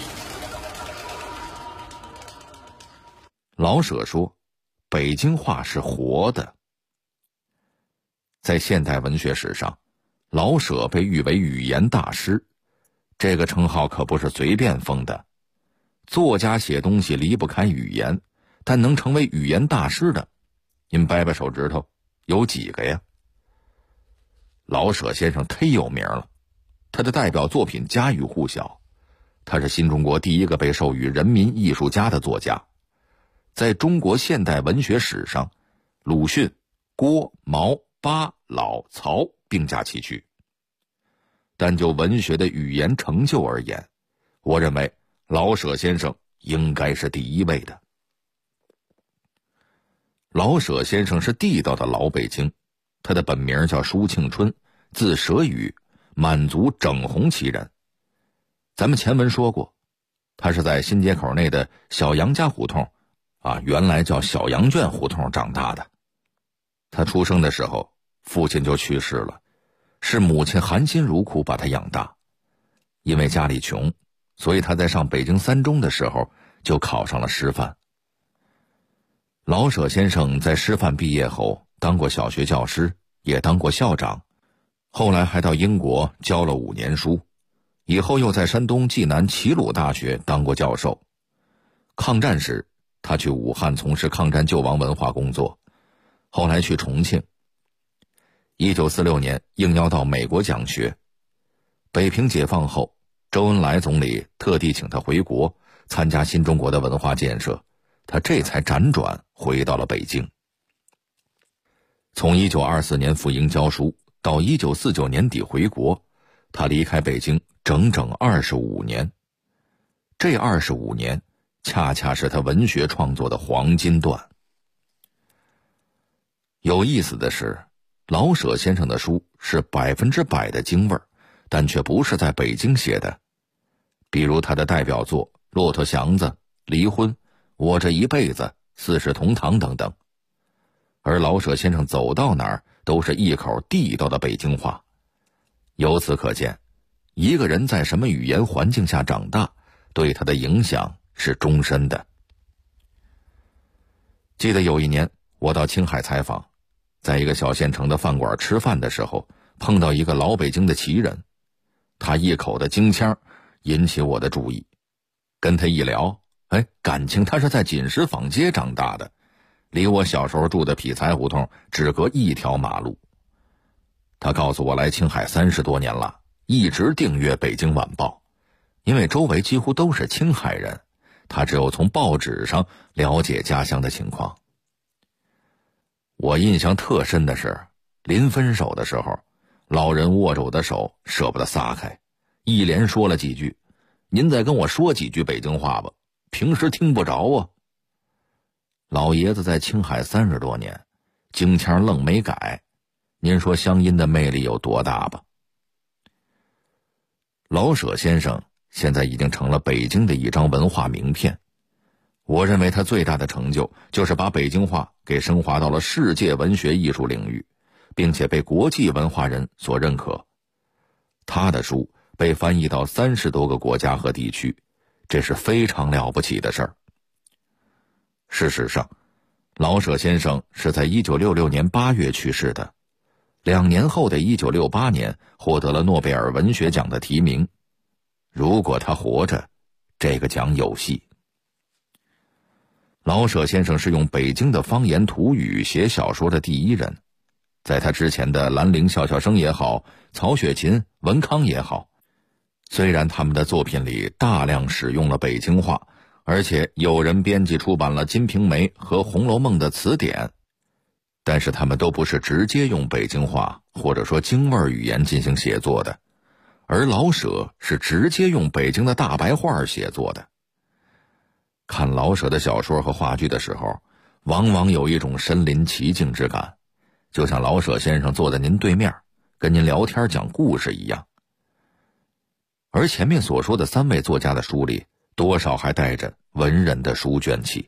Speaker 15: 老舍说，北京话是活的。在现代文学史上，老舍被誉为语言大师，这个称号可不是随便封的。作家写东西离不开语言，但能成为语言大师的，您掰掰手指头，有几个呀？老舍先生忒有名了，他的代表作品家喻户晓，他是新中国第一个被授予人民艺术家的作家。在中国现代文学史上，鲁迅、郭、毛、巴、老、曹并驾齐驱。但就文学的语言成就而言，我认为老舍先生应该是第一位的。老舍先生是地道的老北京，他的本名叫舒庆春，字舍宇，满族整红旗人。咱们前文说过，他是在新街口内的小杨家胡同原来叫小羊圈胡同长大的。他出生的时候，父亲就去世了，是母亲含辛茹苦把他养大。因为家里穷，所以他在上北京三中的时候就考上了师范。老舍先生在师范毕业后当过小学教师，也当过校长，后来还到英国教了5年书， 以后又在山东济南齐鲁大学当过教授。抗战时，他去武汉从事抗战救亡文化工作，后来去重庆。1946年应邀到美国讲学。北平解放后，周恩来总理特地请他回国参加新中国的文化建设，他这才辗转回到了北京。从1924年赴英教书到1949年底回国，他离开北京整整25年。这25年恰恰是他文学创作的黄金段。有意思的是，老舍先生的书是100%的京味儿，但却不是在北京写的。比如他的代表作《骆驼祥子》《离婚》《我这一辈子》《四世同堂》等等。而老舍先生走到哪儿都是一口地道的北京话。由此可见，一个人在什么语言环境下长大，对他的影响是终身的。记得有一年我到青海采访，在一个小县城的饭馆吃饭的时候，碰到一个老北京的奇人，他一口的京腔引起我的注意。跟他一聊，感情他是在锦石坊街长大的，离我小时候住的匹才胡同只隔一条马路。他告诉我来青海30多年了，一直订阅《北京晚报》，因为周围几乎都是青海人，他只有从报纸上了解家乡的情况。我印象特深的是，临分手的时候，老人握着我的手舍不得撒开，一连说了几句：“您再跟我说几句北京话吧，平时听不着啊。”老爷子在青海30多年，京腔愣没改，您说乡音的魅力有多大吧？老舍先生现在已经成了北京的一张文化名片。我认为他最大的成就就是把北京话给升华到了世界文学艺术领域，并且被国际文化人所认可。他的书被翻译到30多个国家和地区，这是非常了不起的事儿。事实上，老舍先生是在1966年8月去世的，2年后的1968年获得了诺贝尔文学奖的提名。如果他活着，这个奖有戏。老舍先生是用北京的方言土语写小说的第一人，在他之前的兰陵笑笑生也好，曹雪芹、文康也好，虽然他们的作品里大量使用了北京话，而且有人编辑出版了《金瓶梅》和《红楼梦》的词典，但是他们都不是直接用北京话或者说京味语言进行写作的，而老舍是直接用北京的大白话写作的。看老舍的小说和话剧的时候，往往有一种身临其境之感，就像老舍先生坐在您对面，跟您聊天讲故事一样。而前面所说的3位作家的书里，多少还带着文人的书卷气。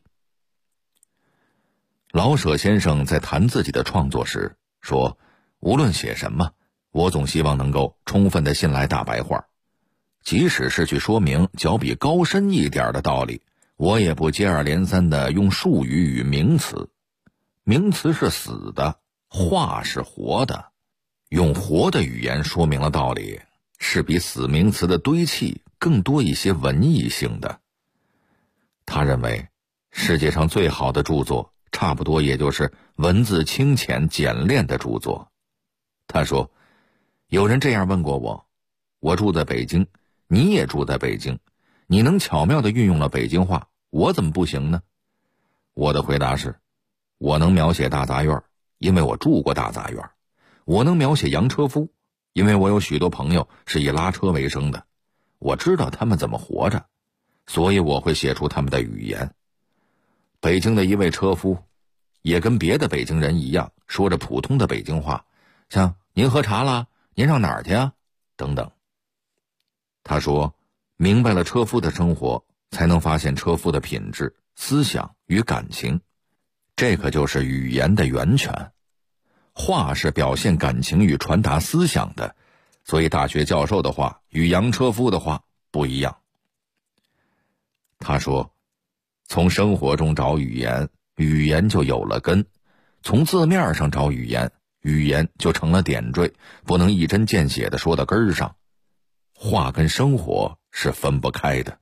Speaker 15: 老舍先生在谈自己的创作时说，无论写什么，我总希望能够充分地信赖大白话，即使是去说明较比高深一点的道理，我也不接二连三地用术语与名词。名词是死的，话是活的，用活的语言说明了道理，是比死名词的堆砌更多一些文艺性的。他认为，世界上最好的著作，差不多也就是文字清浅简练的著作。他说，有人这样问过我，我住在北京，你也住在北京，你能巧妙地运用了北京话，我怎么不行呢？我的回答是，我能描写大杂院，因为我住过大杂院；我能描写洋车夫，因为我有许多朋友是以拉车为生的，我知道他们怎么活着，所以我会写出他们的语言。北京的一位车夫也跟别的北京人一样，说着普通的北京话，像您喝茶啦，您上哪儿去啊等等。他说，明白了车夫的生活，才能发现车夫的品质、思想与感情，这可就是语言的源泉。话是表现感情与传达思想的，所以大学教授的话与洋车夫的话不一样。他说，从生活中找语言，语言就有了根；从字面上找语言，语言就成了点缀，不能一针见血地说到根儿上。 画跟生活是分不开的。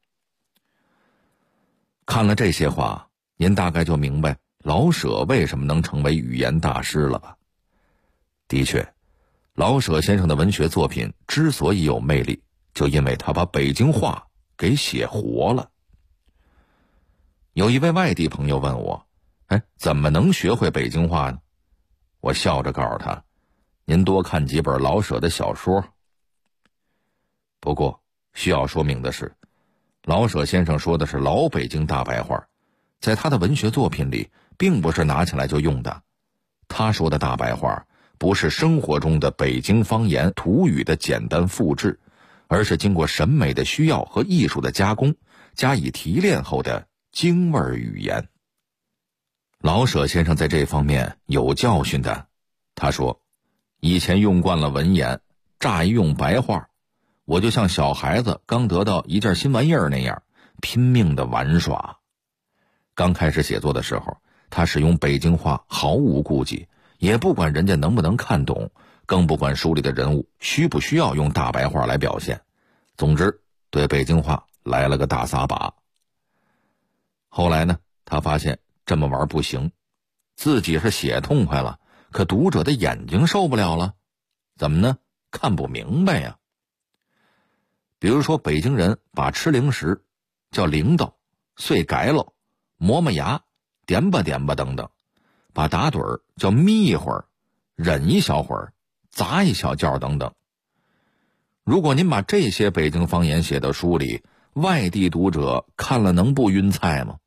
Speaker 15: 看了这些话，您大概就明白老舍为什么能成为语言大师了吧？的确，老舍先生的文学作品之所以有魅力，就因为他把北京话给写活了。有一位外地朋友问我，怎么能学会北京话呢？我笑着告诉他，您多看几本老舍的小说。不过需要说明的是，老舍先生说的是老北京大白话，在他的文学作品里并不是拿起来就用的。他说的大白话不是生活中的北京方言土语的简单复制，而是经过审美的需要和艺术的加工，加以提炼后的京味语言。老舍先生在这方面有教训的。他说，以前用惯了文言，乍一用白话，我就像小孩子刚得到一件新玩意儿那样，拼命的玩耍。刚开始写作的时候，他使用北京话毫无顾忌，也不管人家能不能看懂，更不管书里的人物需不需要用大白话来表现。总之，对北京话来了个大撒把。后来呢，他发现这么玩不行，自己是写痛快了，可读者的眼睛受不了了。怎么呢？看不明白呀。比如说，北京人把吃零食叫铃铛、碎改喽、磨磨牙、点吧点吧等等，把打盹儿叫眯一会儿、忍一小会儿、砸一小觉等等。如果您把这些北京方言写到书里，外地读者看了能不晕菜吗？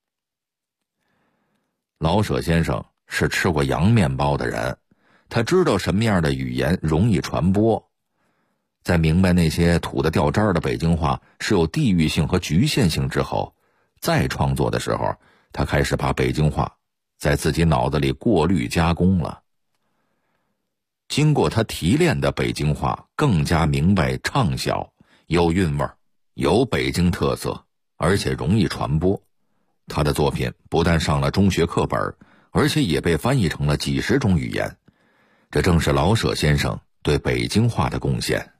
Speaker 15: 老舍先生是吃过洋面包的人，他知道什么样的语言容易传播。在明白那些土得掉渣的北京话是有地域性和局限性之后，再创作的时候，他开始把北京话在自己脑子里过滤加工了。经过他提炼的北京话更加明白畅销，有韵味，有北京特色，而且容易传播。他的作品不但上了中学课本，而且也被翻译成了几十种语言。这正是老舍先生对北京话的贡献。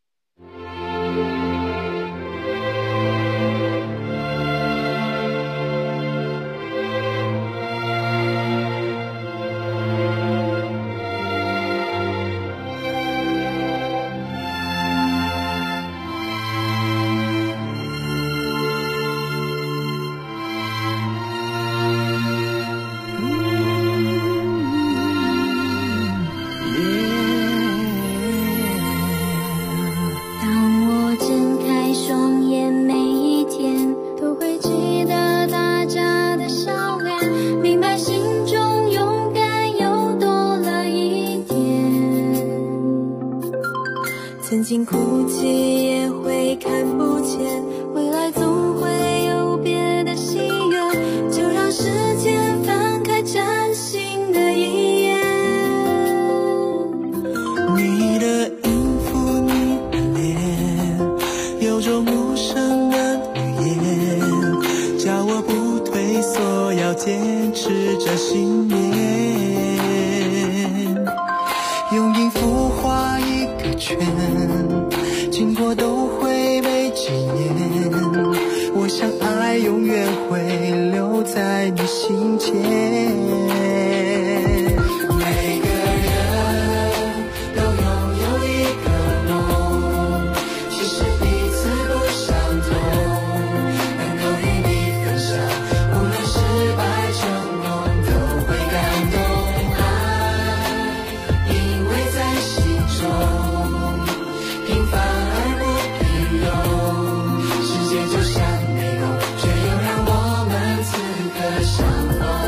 Speaker 4: 曾经哭泣也会看不见，未来总会有别的喜悦，就让时间翻开崭新的一页。
Speaker 16: 你的音符，你的脸，有种陌生的语言，叫我不退缩，要坚持着信念。用音符画一个圈，经过都会被纪念，我想爱永远会留在你心间。每个人都拥有一个梦，其实彼此不相同，能够与你分享，无论失败成功都会感动。爱因为在心中平凡而不平庸，世界就像美梦，却又让我们此刻相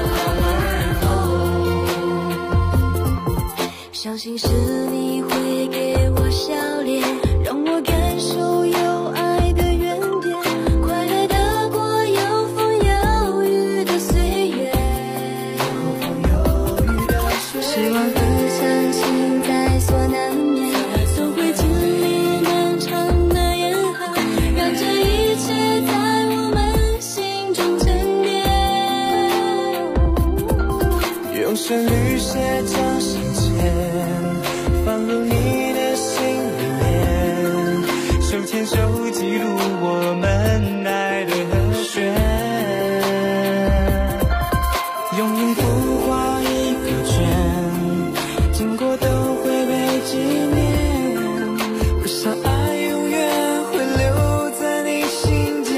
Speaker 16: 逢而后。
Speaker 4: 相信是你会给我笑脸，让我感受有爱的原点，快乐的过有风有雨的岁月，希望和相信在所难免，都会经历漫长的严寒，让这一切在我们心中沉淀。
Speaker 16: 用旋律写着时间，放入你的心里面，手牵手记录我们爱的和弦，用音符画一个圈，经过都会被纪念，我想爱永远会留在你心间。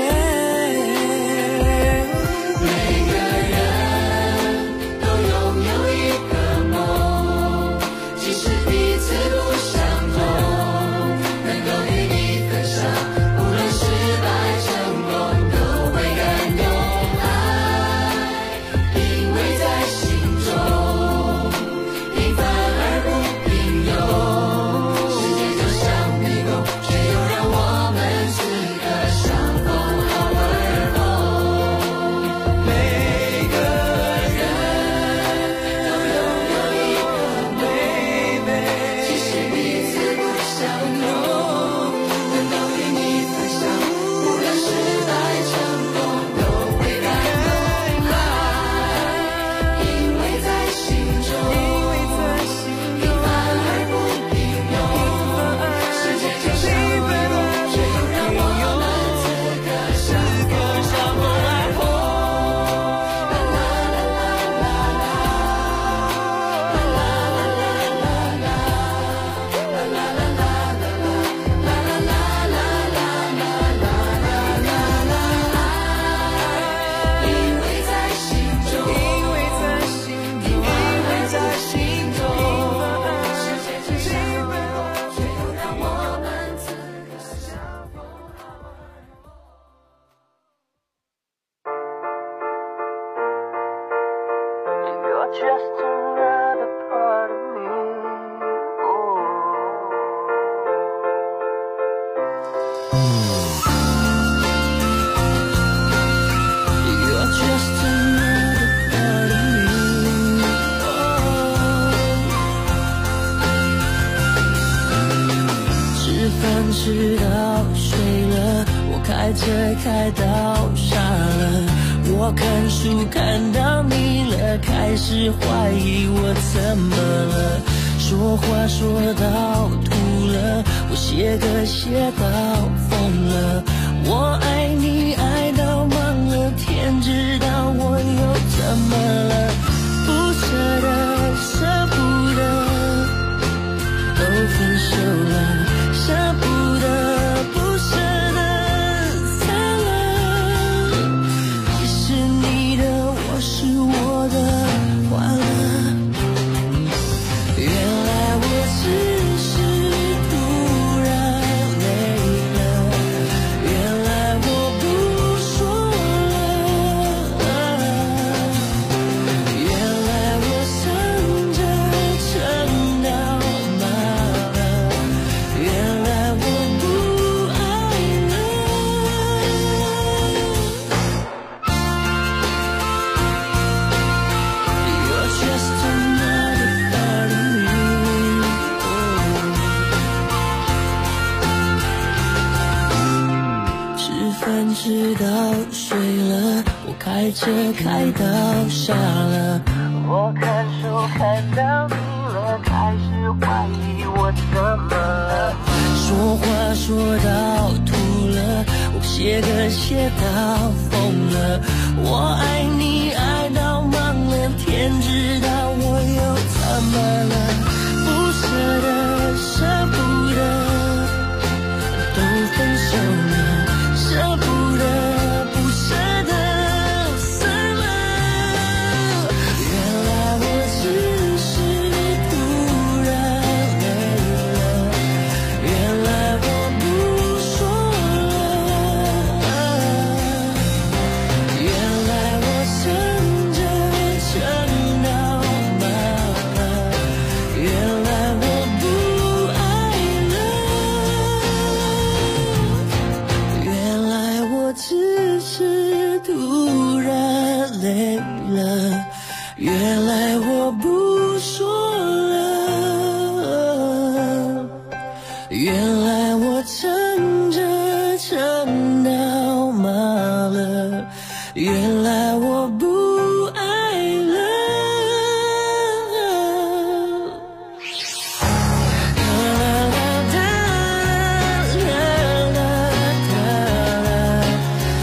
Speaker 16: 每个人都拥有一个梦，即使彼此不相同，能够与你分享，无论失败成功都会感动。爱因为在心中平凡而不平庸，世界就像迷宫，却又让我们此刻相逢好而梦。每个人都拥有一个 baby， 即使彼此不相同，能够与你分享，无论失败成功都会感动。爱因为在心中平凡而不平庸，世界就像迷宫，却又让我们此刻相逢而梦。因为在心中，世界就像迷宫，却又让我们此刻相逢好而梦。You're just another part of me. You're just another part of me. 吃饭吃到睡了，我开车开到傻了，我看书看到腻了，开始怀疑我怎么了，说话说到吐了，我写歌写到疯了，我爱你爱到忘了，天知道我又怎么了，不舍得舍不得，都分手了，舍不得不舍得散了，你是你的，我是我的，完了，原来我只是突然累了，原来我不说了，原来我想着撑到麻了，原来我不爱了。You're just another part of me. 吃饭吃到睡了，我开车开到傻了，我看书看到腻了，开始怀疑我怎么了，说话说到吐了，我写歌写到疯了，我爱你爱到忘了，天知道我又怎么了，不舍得舍不得，都分手了，舍不得不舍得散了，原来我只是突然累了，原来我不说了，原来我想着撑到麻了，原来我不爱了，原来我只是突然累了，原来我不说了，原来我撑着撑到麻了，原来我不